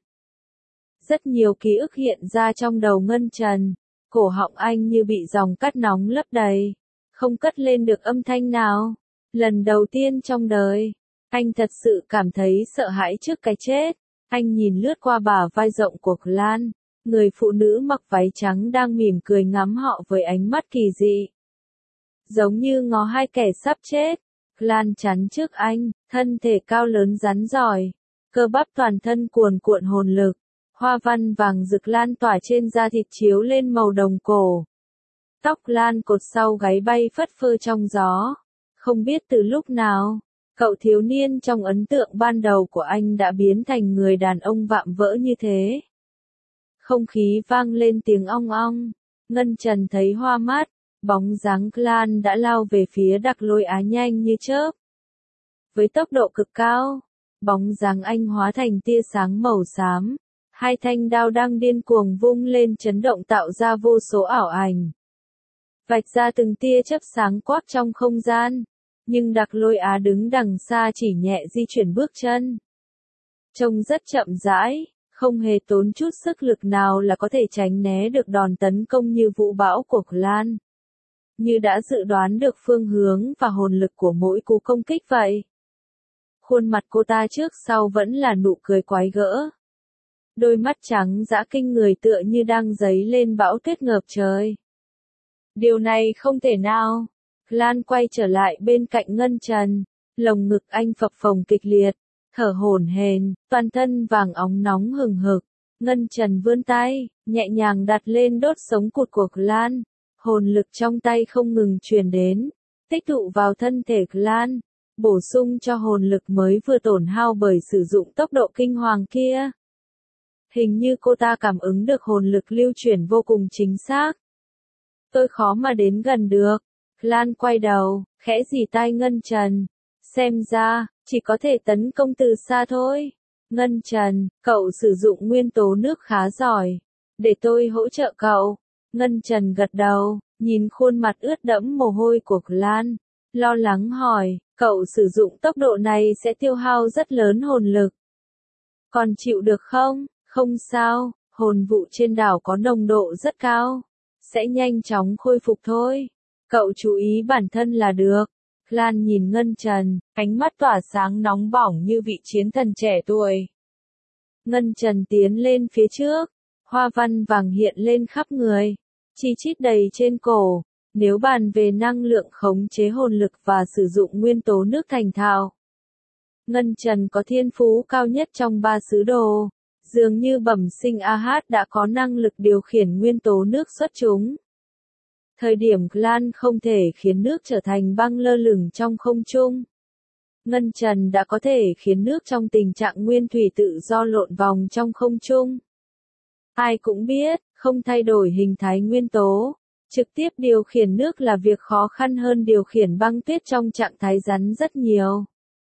Rất nhiều ký ức hiện ra trong đầu Ngân Trần, cổ họng anh như bị dòng cát nóng lấp đầy, không cất lên được âm thanh nào. Lần đầu tiên trong đời, anh thật sự cảm thấy sợ hãi trước cái chết. Anh nhìn lướt qua bả vai rộng của Lan, người phụ nữ mặc váy trắng đang mỉm cười ngắm họ với ánh mắt kỳ dị, giống như ngó hai kẻ sắp chết. Lan chắn trước anh, thân thể cao lớn rắn giỏi, cơ bắp toàn thân cuồn cuộn hồn lực, hoa văn vàng rực lan tỏa trên da thịt chiếu lên màu đồng cổ. Tóc Lan cột sau gáy bay phất phơ trong gió. Không biết từ lúc nào, cậu thiếu niên trong ấn tượng ban đầu của anh đã biến thành người đàn ông vạm vỡ như thế. Không khí vang lên tiếng ong ong. Ngân Trần thấy hoa mắt, bóng dáng Lan đã lao về phía Đặc Lôi Á nhanh như chớp. Với tốc độ cực cao, bóng dáng anh hóa thành tia sáng màu xám. Hai thanh đao đang điên cuồng vung lên chấn động tạo ra vô số ảo ảnh, vạch ra từng tia chớp sáng quắc trong không gian. Nhưng Đặc Lôi Á đứng đằng xa chỉ nhẹ di chuyển bước chân, trông rất chậm rãi, không hề tốn chút sức lực nào là có thể tránh né được đòn tấn công như vũ bão của Lan. Như đã dự đoán được phương hướng và hồn lực của mỗi cú công kích vậy. Khuôn mặt cô ta trước sau vẫn là nụ cười quái gở. Đôi mắt trắng dã kinh người tựa như đang dấy lên bão tuyết ngập trời. Điều này không thể nào. Lan quay trở lại bên cạnh Ngân Trần, lồng ngực anh phập phồng kịch liệt, thở hổn hển, toàn thân vàng óng nóng hừng hực. Ngân Trần vươn tay, nhẹ nhàng đặt lên đốt sống cụt của Lan. Hồn lực trong tay không ngừng truyền đến, tích tụ vào thân thể Lan, bổ sung cho hồn lực mới vừa tổn hao bởi sử dụng tốc độ kinh hoàng kia. Hình như cô ta cảm ứng được hồn lực lưu chuyển vô cùng chính xác. Tôi khó mà đến gần được. Lan quay đầu, khẽ rì tai Ngân Trần. Xem ra, chỉ có thể tấn công từ xa thôi. Ngân Trần, cậu sử dụng nguyên tố nước khá giỏi. Để tôi hỗ trợ cậu. Ngân Trần gật đầu, nhìn khuôn mặt ướt đẫm mồ hôi của Lan. Lo lắng hỏi, cậu sử dụng tốc độ này sẽ tiêu hao rất lớn hồn lực. Còn chịu được không? Không sao, hồn vụ trên đảo có nồng độ rất cao. sẽ nhanh chóng khôi phục thôi. Cậu chú ý bản thân là được. Lan nhìn Ngân Trần, ánh mắt tỏa sáng nóng bỏng như vị chiến thần trẻ tuổi. Ngân Trần tiến lên phía trước, hoa văn vàng hiện lên khắp người, chi chít đầy trên cổ. Nếu bàn về năng lượng khống chế hồn lực và sử dụng nguyên tố nước thành thạo, Ngân Trần có thiên phú cao nhất trong ba sứ đồ. Dường như bẩm sinh a hát đã có năng lực điều khiển nguyên tố nước xuất chúng. Thời điểm Lan không thể khiến nước trở thành băng lơ lửng trong không trung, Ngân Trần đã có thể khiến nước trong tình trạng nguyên thủy tự do lộn vòng trong không trung. Ai cũng biết, không thay đổi hình thái nguyên tố, trực tiếp điều khiển nước là việc khó khăn hơn điều khiển băng tuyết trong trạng thái rắn rất nhiều.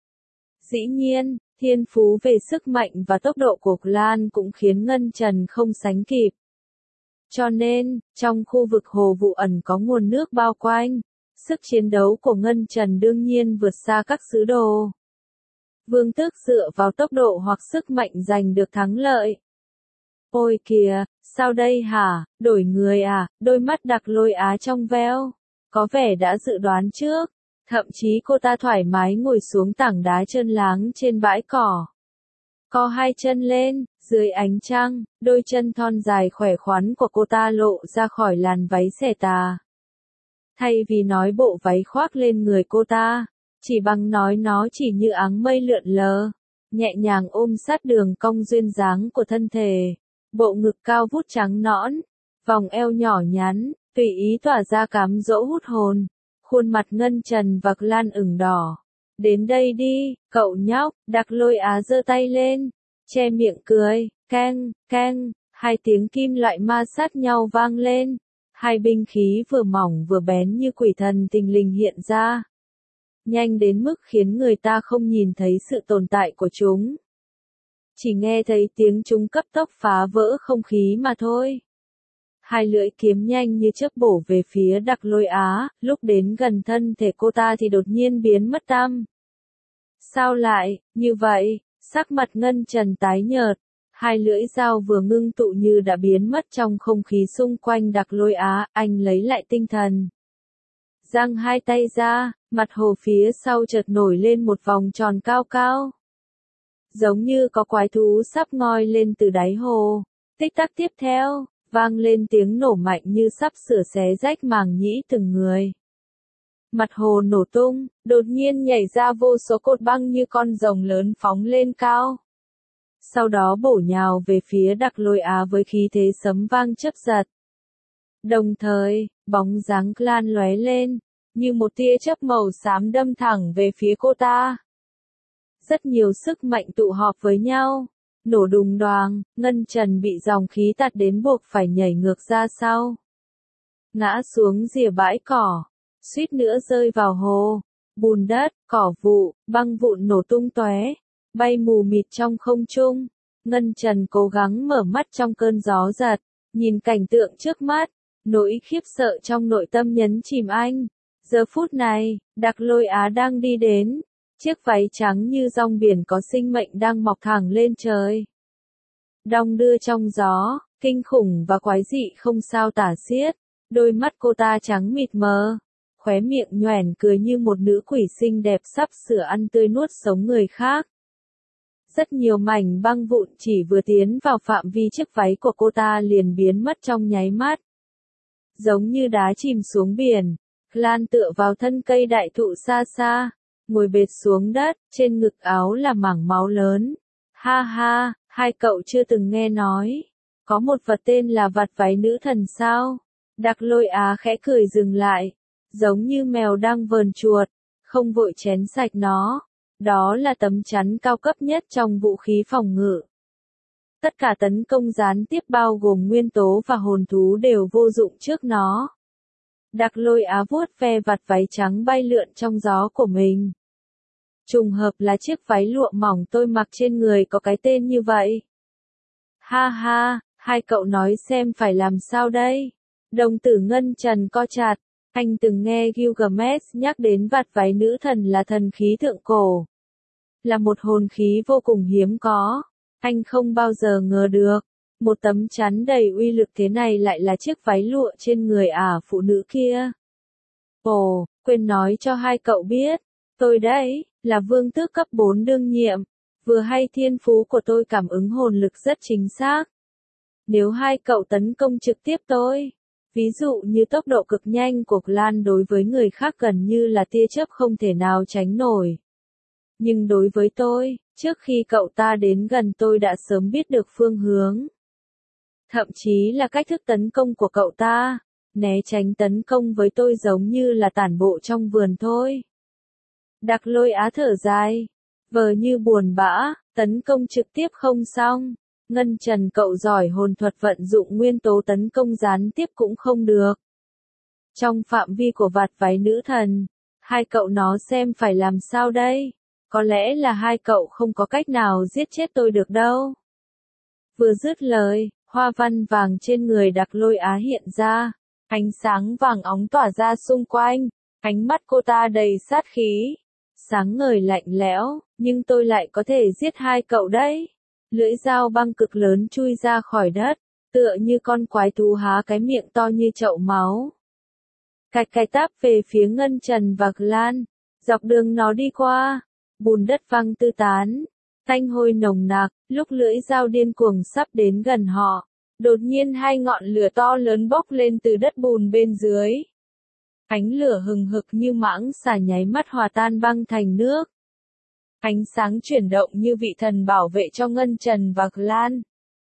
Dĩ nhiên, thiên phú về sức mạnh và tốc độ của Lan cũng khiến Ngân Trần không sánh kịp. Cho nên, trong khu vực hồ vụ ẩn có nguồn nước bao quanh, sức chiến đấu của Ngân Trần đương nhiên vượt xa các sứ đồ. Vương Tước dựa vào tốc độ hoặc sức mạnh giành được thắng lợi. Ôi kìa, sao đây hả, đổi người à, đôi mắt Đặc Lôi Á trong veo, có vẻ đã dự đoán trước. Thậm chí cô ta thoải mái ngồi xuống tảng đá trơn láng trên bãi cỏ. Co hai chân lên, dưới ánh trăng, đôi chân thon dài khỏe khoắn của cô ta lộ ra khỏi làn váy xẻ tà. Thay vì nói bộ váy khoác lên người cô ta, chỉ bằng nói nó chỉ như áng mây lượn lờ, nhẹ nhàng ôm sát đường cong duyên dáng của thân thể, bộ ngực cao vút trắng nõn, vòng eo nhỏ nhắn, tùy ý tỏa ra cám dỗ hút hồn. Khuôn mặt Ngân Trần và Lan ửng đỏ. Đến đây đi, cậu nhóc, Đặc Lôi Á giơ tay lên, che miệng cười, keng, keng, hai tiếng kim loại ma sát nhau vang lên. Hai binh khí vừa mỏng vừa bén như quỷ thần tình lình hiện ra. Nhanh đến mức khiến người ta không nhìn thấy sự tồn tại của chúng. Chỉ nghe thấy tiếng chúng cấp tốc phá vỡ không khí mà thôi. Hai lưỡi kiếm nhanh như chớp bổ về phía Đặc Lôi Á, lúc đến gần thân thể cô ta thì đột nhiên biến mất tăm. Sao lại, như vậy, sắc mặt Ngân Trần tái nhợt, hai lưỡi dao vừa ngưng tụ như đã biến mất trong không khí xung quanh Đặc Lôi Á, anh lấy lại tinh thần. Giang hai tay ra, mặt hồ phía sau chợt nổi lên một vòng tròn cao cao. Giống như có quái thú sắp ngoi lên từ đáy hồ. Tích tắc tiếp theo, vang lên tiếng nổ mạnh như sắp sửa xé rách màng nhĩ từng người. Mặt hồ nổ tung, đột nhiên nhảy ra vô số cột băng như con rồng lớn phóng lên cao. Sau đó bổ nhào về phía Đặc Lôi Á với khí thế sấm vang chớp giật. Đồng thời, bóng dáng Lan lóe lên, như một tia chớp màu xám đâm thẳng về phía cô ta. Rất nhiều sức mạnh tụ họp với nhau. Nổ đùng đoàng, Ngân Trần bị dòng khí tạt đến buộc phải nhảy ngược ra sau. Ngã xuống rìa bãi cỏ, suýt nữa rơi vào hồ. Bùn đất, cỏ vụ, băng vụn nổ tung tóe, bay mù mịt trong không trung. Ngân Trần cố gắng mở mắt trong cơn gió giật, nhìn cảnh tượng trước mắt, nỗi khiếp sợ trong nội tâm nhấn chìm anh. Giờ phút này, Đặc Lôi Á đang đi đến. Chiếc váy trắng như rong biển có sinh mệnh đang mọc thẳng lên trời. Đong đưa trong gió, kinh khủng và quái dị không sao tả xiết. Đôi mắt cô ta trắng mịt mờ, khóe miệng nhoẻn cười như một nữ quỷ xinh đẹp sắp sửa ăn tươi nuốt sống người khác. Rất nhiều mảnh băng vụn chỉ vừa tiến vào phạm vi chiếc váy của cô ta liền biến mất trong nháy mắt. Giống như đá chìm xuống biển, Lan tựa vào thân cây đại thụ xa xa. Ngồi bệt xuống đất, trên ngực áo là mảng máu lớn. Ha ha, hai cậu chưa từng nghe nói. Có một vật tên là vạt váy nữ thần sao? Đặc Lôi Á khẽ cười dừng lại. Giống như mèo đang vờn chuột, không vội chén sạch nó. Đó là tấm chắn cao cấp nhất trong vũ khí phòng ngự. Tất cả tấn công gián tiếp bao gồm nguyên tố và hồn thú đều vô dụng trước nó. Đặc Lôi Á vuốt ve vạt váy trắng bay lượn trong gió của mình. Trùng hợp là chiếc váy lụa mỏng tôi mặc trên người có cái tên như vậy. Ha ha, hai cậu nói xem phải làm sao đây? Đồng tử Ngân Trần co chặt, anh từng nghe Gilgamesh nhắc đến vạt váy nữ thần là thần khí thượng cổ. Là một hồn khí vô cùng hiếm có. Anh không bao giờ ngờ được, Một tấm chắn đầy uy lực thế này lại là chiếc váy lụa trên người ả phụ nữ kia. Ồ, quên nói cho hai cậu biết, tôi đấy, là vương tước cấp bốn đương nhiệm, vừa hay thiên phú của tôi cảm ứng hồn lực rất chính xác. Nếu hai cậu tấn công trực tiếp tôi, ví dụ như tốc độ cực nhanh của Lan đối với người khác gần như là tia chớp không thể nào tránh nổi. Nhưng đối với tôi, trước khi cậu ta đến gần tôi đã sớm biết được phương hướng. Thậm chí là cách thức tấn công của cậu ta, né tránh tấn công với tôi giống như là tản bộ trong vườn thôi. Đặc Lôi Á thở dài, vờ như buồn bã, tấn công trực tiếp không xong. Ngân Trần cậu giỏi hồn thuật vận dụng nguyên tố tấn công gián tiếp cũng không được. Trong phạm vi của vạt váy nữ thần, hai cậu nó xem phải làm sao đây? Có lẽ là hai cậu không có cách nào giết chết tôi được đâu. Vừa dứt lời, hoa văn vàng trên người Đặc Lôi Á hiện ra, ánh sáng vàng óng tỏa ra xung quanh, ánh mắt cô ta đầy sát khí, sáng ngời lạnh lẽo, nhưng tôi lại có thể giết hai cậu đấy. Lưỡi dao băng cực lớn chui ra khỏi đất, tựa như con quái thú há cái miệng to như chậu máu. Cạch cạch táp về phía Ngân Trần và Lan, dọc đường nó đi qua, bùn đất văng tứ tán, tanh hôi nồng nặc, lúc lưỡi dao điên cuồng sắp đến gần họ, đột nhiên hai ngọn lửa to lớn bốc lên từ đất bùn bên dưới. Ánh lửa hừng hực như mãng xà nháy mắt hòa tan băng thành nước. Ánh sáng chuyển động như vị thần bảo vệ cho Ngân Trần và Lan.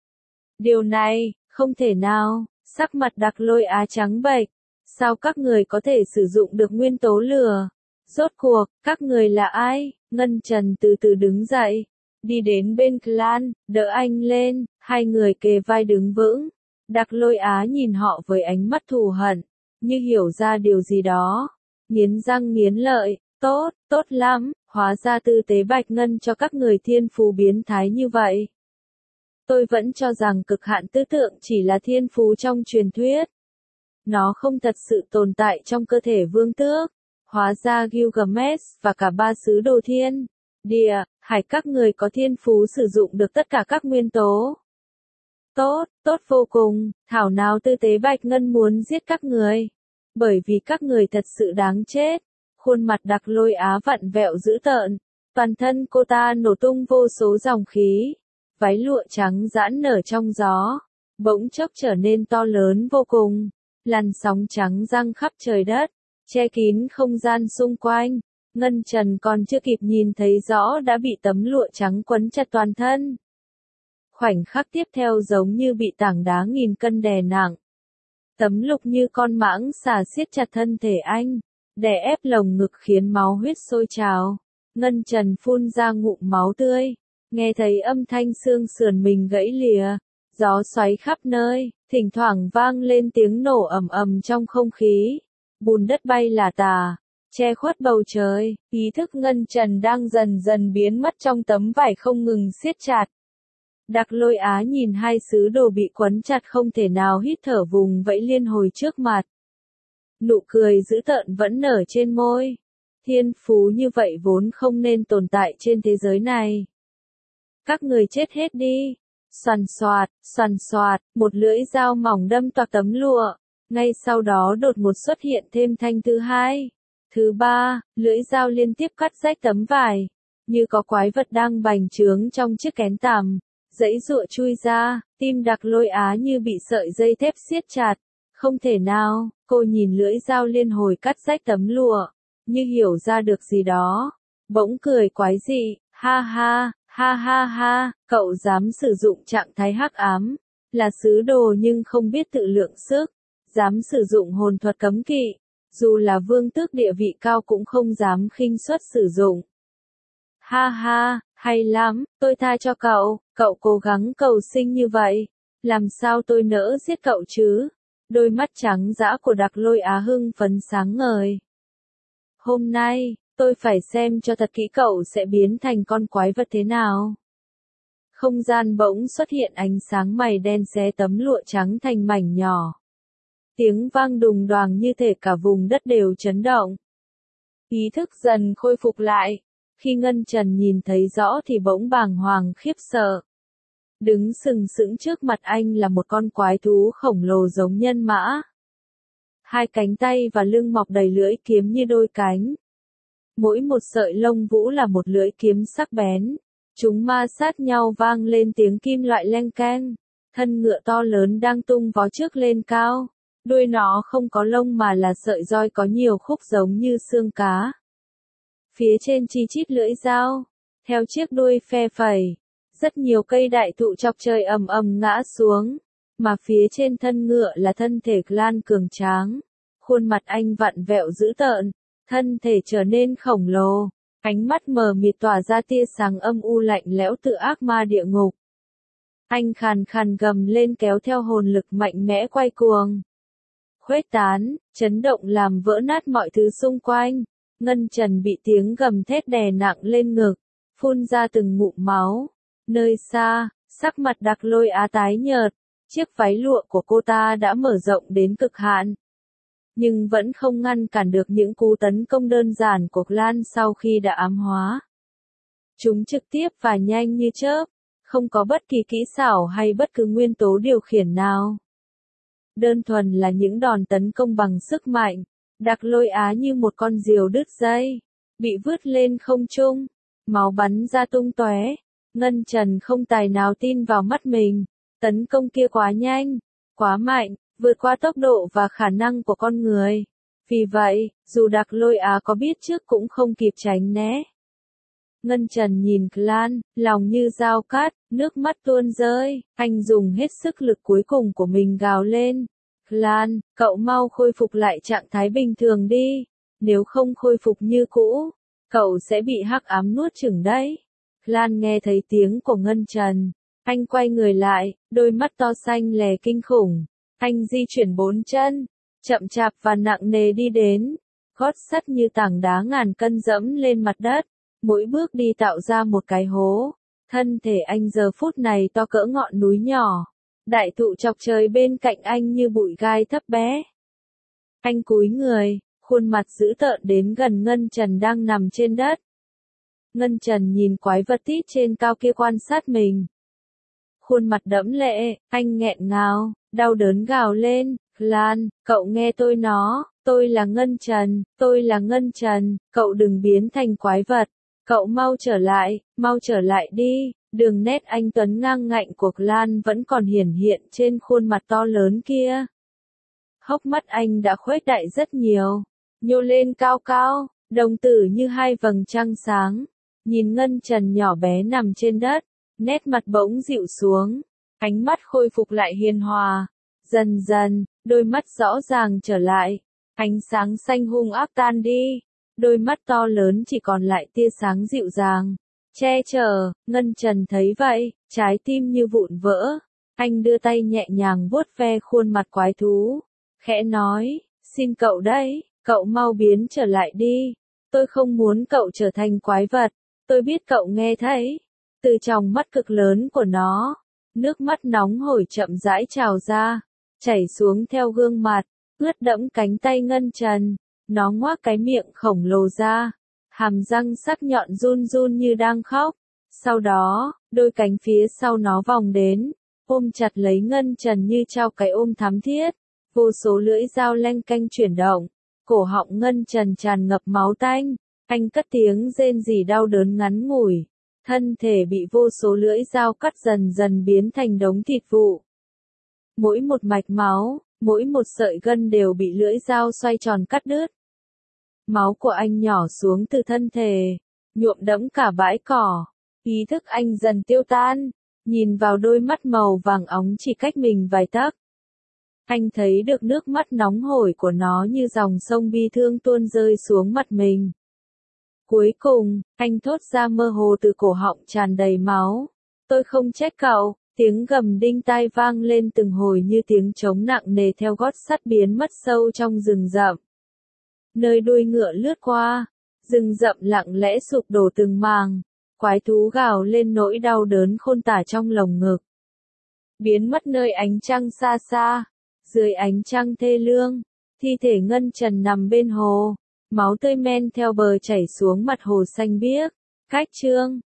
Điều này, không thể nào, sắc mặt Đặc Lôi Á trắng bệch. Sao các người có thể sử dụng được nguyên tố lửa? Rốt cuộc, các người là ai? Ngân Trần từ từ đứng dậy, đi đến bên Lan, đỡ anh lên, hai người kề vai đứng vững. Đặc Lôi Á nhìn họ với ánh mắt thù hận, như hiểu ra điều gì đó. Nghiến răng nghiến lợi, tốt, tốt lắm, hóa ra tư tế bạch ngân cho các người thiên phú biến thái như vậy. Tôi vẫn cho rằng cực hạn tư tượng chỉ là thiên phú trong truyền thuyết. Nó không thật sự tồn tại trong cơ thể vương tước. Hóa ra Gilgamesh và cả ba sứ đồ thiên, địa, hải các người có thiên phú sử dụng được tất cả các nguyên tố. Tốt, tốt vô cùng, thảo nào tư tế bạch ngân muốn giết các người. Bởi vì các người thật sự đáng chết. Khuôn mặt Đặc Lôi Á vặn vẹo dữ tợn, toàn thân cô ta nổ tung vô số dòng khí. Váy lụa trắng giãn nở trong gió, bỗng chốc trở nên to lớn vô cùng. Làn sóng trắng răng khắp trời đất, che kín không gian xung quanh. Ngân Trần còn chưa kịp nhìn thấy rõ đã bị tấm lụa trắng quấn chặt toàn thân. Khoảnh khắc tiếp theo giống như bị tảng đá nghìn cân đè nặng. Tấm lục như con mãng xà siết chặt thân thể anh, đè ép lồng ngực khiến máu huyết sôi trào. Ngân Trần phun ra ngụm máu tươi, nghe thấy âm thanh xương sườn mình gãy lìa, gió xoáy khắp nơi, thỉnh thoảng vang lên tiếng nổ ầm ầm trong không khí. Bùn đất bay là tà, che khuất bầu trời, ý thức Ngân Trần đang dần dần biến mất trong tấm vải không ngừng siết chặt. Đặc Lôi Á nhìn hai sứ đồ bị quấn chặt không thể nào hít thở vùng vẫy liên hồi trước mặt. Nụ cười dữ tợn vẫn nở trên môi. Thiên phú như vậy vốn không nên tồn tại trên thế giới này. Các người chết hết đi. Xoàn xoạt, xoàn xoạt, một lưỡi dao mỏng đâm toạc tấm lụa. Ngay sau đó đột ngột xuất hiện thêm thanh thứ hai. Thứ ba, lưỡi dao liên tiếp cắt rách tấm vải. Như có quái vật đang bành trướng trong chiếc kén tằm. Dãy giụa chui ra, tim Đặc Lôi Á như bị sợi dây thép siết chặt. Không thể nào, cô nhìn lưỡi dao liên hồi cắt rách tấm lụa, như hiểu ra được gì đó. Bỗng cười quái dị, ha ha, ha ha ha, cậu dám sử dụng trạng thái hắc ám, là sứ đồ nhưng không biết tự lượng sức, dám sử dụng hồn thuật cấm kỵ, dù là vương tước địa vị cao cũng không dám khinh suất sử dụng. Ha ha, hay lắm, tôi tha cho cậu, cậu cố gắng cầu sinh như vậy, làm sao tôi nỡ giết cậu chứ? Đôi mắt trắng dã của Đặc Lôi Á hưng phấn sáng ngời. Hôm nay, tôi phải xem cho thật kỹ cậu sẽ biến thành con quái vật thế nào. Không gian bỗng xuất hiện ánh sáng mày đen xé tấm lụa trắng thành mảnh nhỏ. Tiếng vang đùng đoàng như thể cả vùng đất đều chấn động. Ý thức dần khôi phục lại. Khi Ngân Trần nhìn thấy rõ thì bỗng bàng hoàng khiếp sợ. Đứng sừng sững trước mặt anh là một con quái thú khổng lồ giống nhân mã. Hai cánh tay và lưng mọc đầy lưỡi kiếm như đôi cánh. Mỗi một sợi lông vũ là một lưỡi kiếm sắc bén. Chúng ma sát nhau vang lên tiếng kim loại leng keng. Thân ngựa to lớn đang tung vó trước lên cao. Đuôi nó không có lông mà là sợi roi có nhiều khúc giống như xương cá. Phía trên chi chít lưỡi dao. Theo chiếc đuôi phe phẩy. Rất nhiều cây đại thụ chọc trời ầm ầm ngã xuống. Mà phía trên thân ngựa là thân thể Glenn cường tráng. Khuôn mặt anh vặn vẹo dữ tợn. Thân thể trở nên khổng lồ. Ánh mắt mờ mịt tỏa ra tia sáng âm u lạnh lẽo tự ác ma địa ngục. Anh khàn khàn gầm lên kéo theo hồn lực mạnh mẽ quay cuồng. Khuếch tán, chấn động làm vỡ nát mọi thứ xung quanh. Ngân Trần bị tiếng gầm thét đè nặng lên ngực, phun ra từng ngụm máu. Nơi xa, sắc mặt Đặc Lôi Á tái nhợt, chiếc váy lụa của cô ta đã mở rộng đến cực hạn. Nhưng vẫn không ngăn cản được những cú tấn công đơn giản của Glenn sau khi đã ám hóa. Chúng trực tiếp và nhanh như chớp, không có bất kỳ kỹ xảo hay bất cứ nguyên tố điều khiển nào. Đơn thuần là những đòn tấn công bằng sức mạnh. Đặc Lôi Á như một con diều đứt dây, bị vứt lên không trung, máu bắn ra tung tóe. Ngân Trần không tài nào tin vào mắt mình, tấn công kia quá nhanh, quá mạnh, vượt qua tốc độ và khả năng của con người. Vì vậy, dù Đặc Lôi Á có biết trước cũng không kịp tránh né. Ngân Trần nhìn Glenn, lòng như dao cắt, nước mắt tuôn rơi, anh dùng hết sức lực cuối cùng của mình gào lên. Glenn, cậu mau khôi phục lại trạng thái bình thường đi, nếu không khôi phục như cũ, cậu sẽ bị hắc ám nuốt chửng đấy. Glenn nghe thấy tiếng của Ngân Trần, anh quay người lại, đôi mắt to xanh lè kinh khủng. Anh di chuyển bốn chân, chậm chạp và nặng nề đi đến, gót sắt như tảng đá ngàn cân dẫm lên mặt đất, mỗi bước đi tạo ra một cái hố. Thân thể anh giờ phút này to cỡ ngọn núi nhỏ, đại thụ chọc trời bên cạnh anh như bụi gai thấp bé. Anh cúi người, khuôn mặt dữ tợn đến gần Ngân Trần đang nằm trên đất. Ngân Trần nhìn quái vật tít trên cao kia quan sát mình. Khuôn mặt đẫm lệ, anh nghẹn ngào, đau đớn gào lên, Glenn, cậu nghe tôi nó, tôi là Ngân Trần, tôi là Ngân Trần, cậu đừng biến thành quái vật, cậu mau trở lại, mau trở lại đi. Đường nét anh tuấn ngang ngạnh của Glenn vẫn còn hiển hiện trên khuôn mặt to lớn kia. Hốc mắt anh đã khuếch đại rất nhiều, nhô lên cao cao, đồng tử như hai vầng trăng sáng. Nhìn Ngân Trần nhỏ bé nằm trên đất, nét mặt bỗng dịu xuống, ánh mắt khôi phục lại hiền hòa. Dần dần, đôi mắt rõ ràng trở lại, ánh sáng xanh hung ác tan đi, đôi mắt to lớn chỉ còn lại tia sáng dịu dàng, che chở. Ngân Trần thấy vậy, trái tim như vụn vỡ, anh đưa tay nhẹ nhàng vuốt ve khuôn mặt quái thú, khẽ nói, xin cậu đấy, cậu mau biến trở lại đi, tôi không muốn cậu trở thành quái vật, tôi biết cậu nghe thấy. Từ trong mắt cực lớn của nó, nước mắt nóng hổi chậm rãi trào ra, chảy xuống theo gương mặt, ướt đẫm cánh tay Ngân Trần. Nó ngoác cái miệng khổng lồ ra, hàm răng sắc nhọn run run như đang khóc. Sau đó, đôi cánh phía sau nó vòng đến, ôm chặt lấy Ngân Trần như trao cái ôm thắm thiết. Vô số lưỡi dao leng keng chuyển động, cổ họng Ngân Trần tràn ngập máu tanh, anh cất tiếng rên rỉ đau đớn ngắn ngủi. Thân thể bị vô số lưỡi dao cắt dần dần biến thành đống thịt vụn. Mỗi một mạch máu, mỗi một sợi gân đều bị lưỡi dao xoay tròn cắt đứt. Máu của anh nhỏ xuống từ thân thể, nhuộm đẫm cả bãi cỏ. Ý thức anh dần tiêu tan, nhìn vào đôi mắt màu vàng óng chỉ cách mình vài tấc. Anh thấy được nước mắt nóng hổi của nó như dòng sông bi thương tuôn rơi xuống mặt mình. Cuối cùng, anh thốt ra mơ hồ từ cổ họng tràn đầy máu. Tôi không trách cậu. Tiếng gầm đinh tai vang lên từng hồi như tiếng trống nặng nề theo gót sắt biến mất sâu trong rừng rậm. Nơi đuôi ngựa lướt qua, rừng rậm lặng lẽ sụp đổ từng màng, quái thú gào lên nỗi đau đớn khôn tả trong lồng ngực. Biến mất nơi ánh trăng xa xa, dưới ánh trăng thê lương, thi thể Ngân Trần nằm bên hồ, máu tươi men theo bờ chảy xuống mặt hồ xanh biếc. Cách chương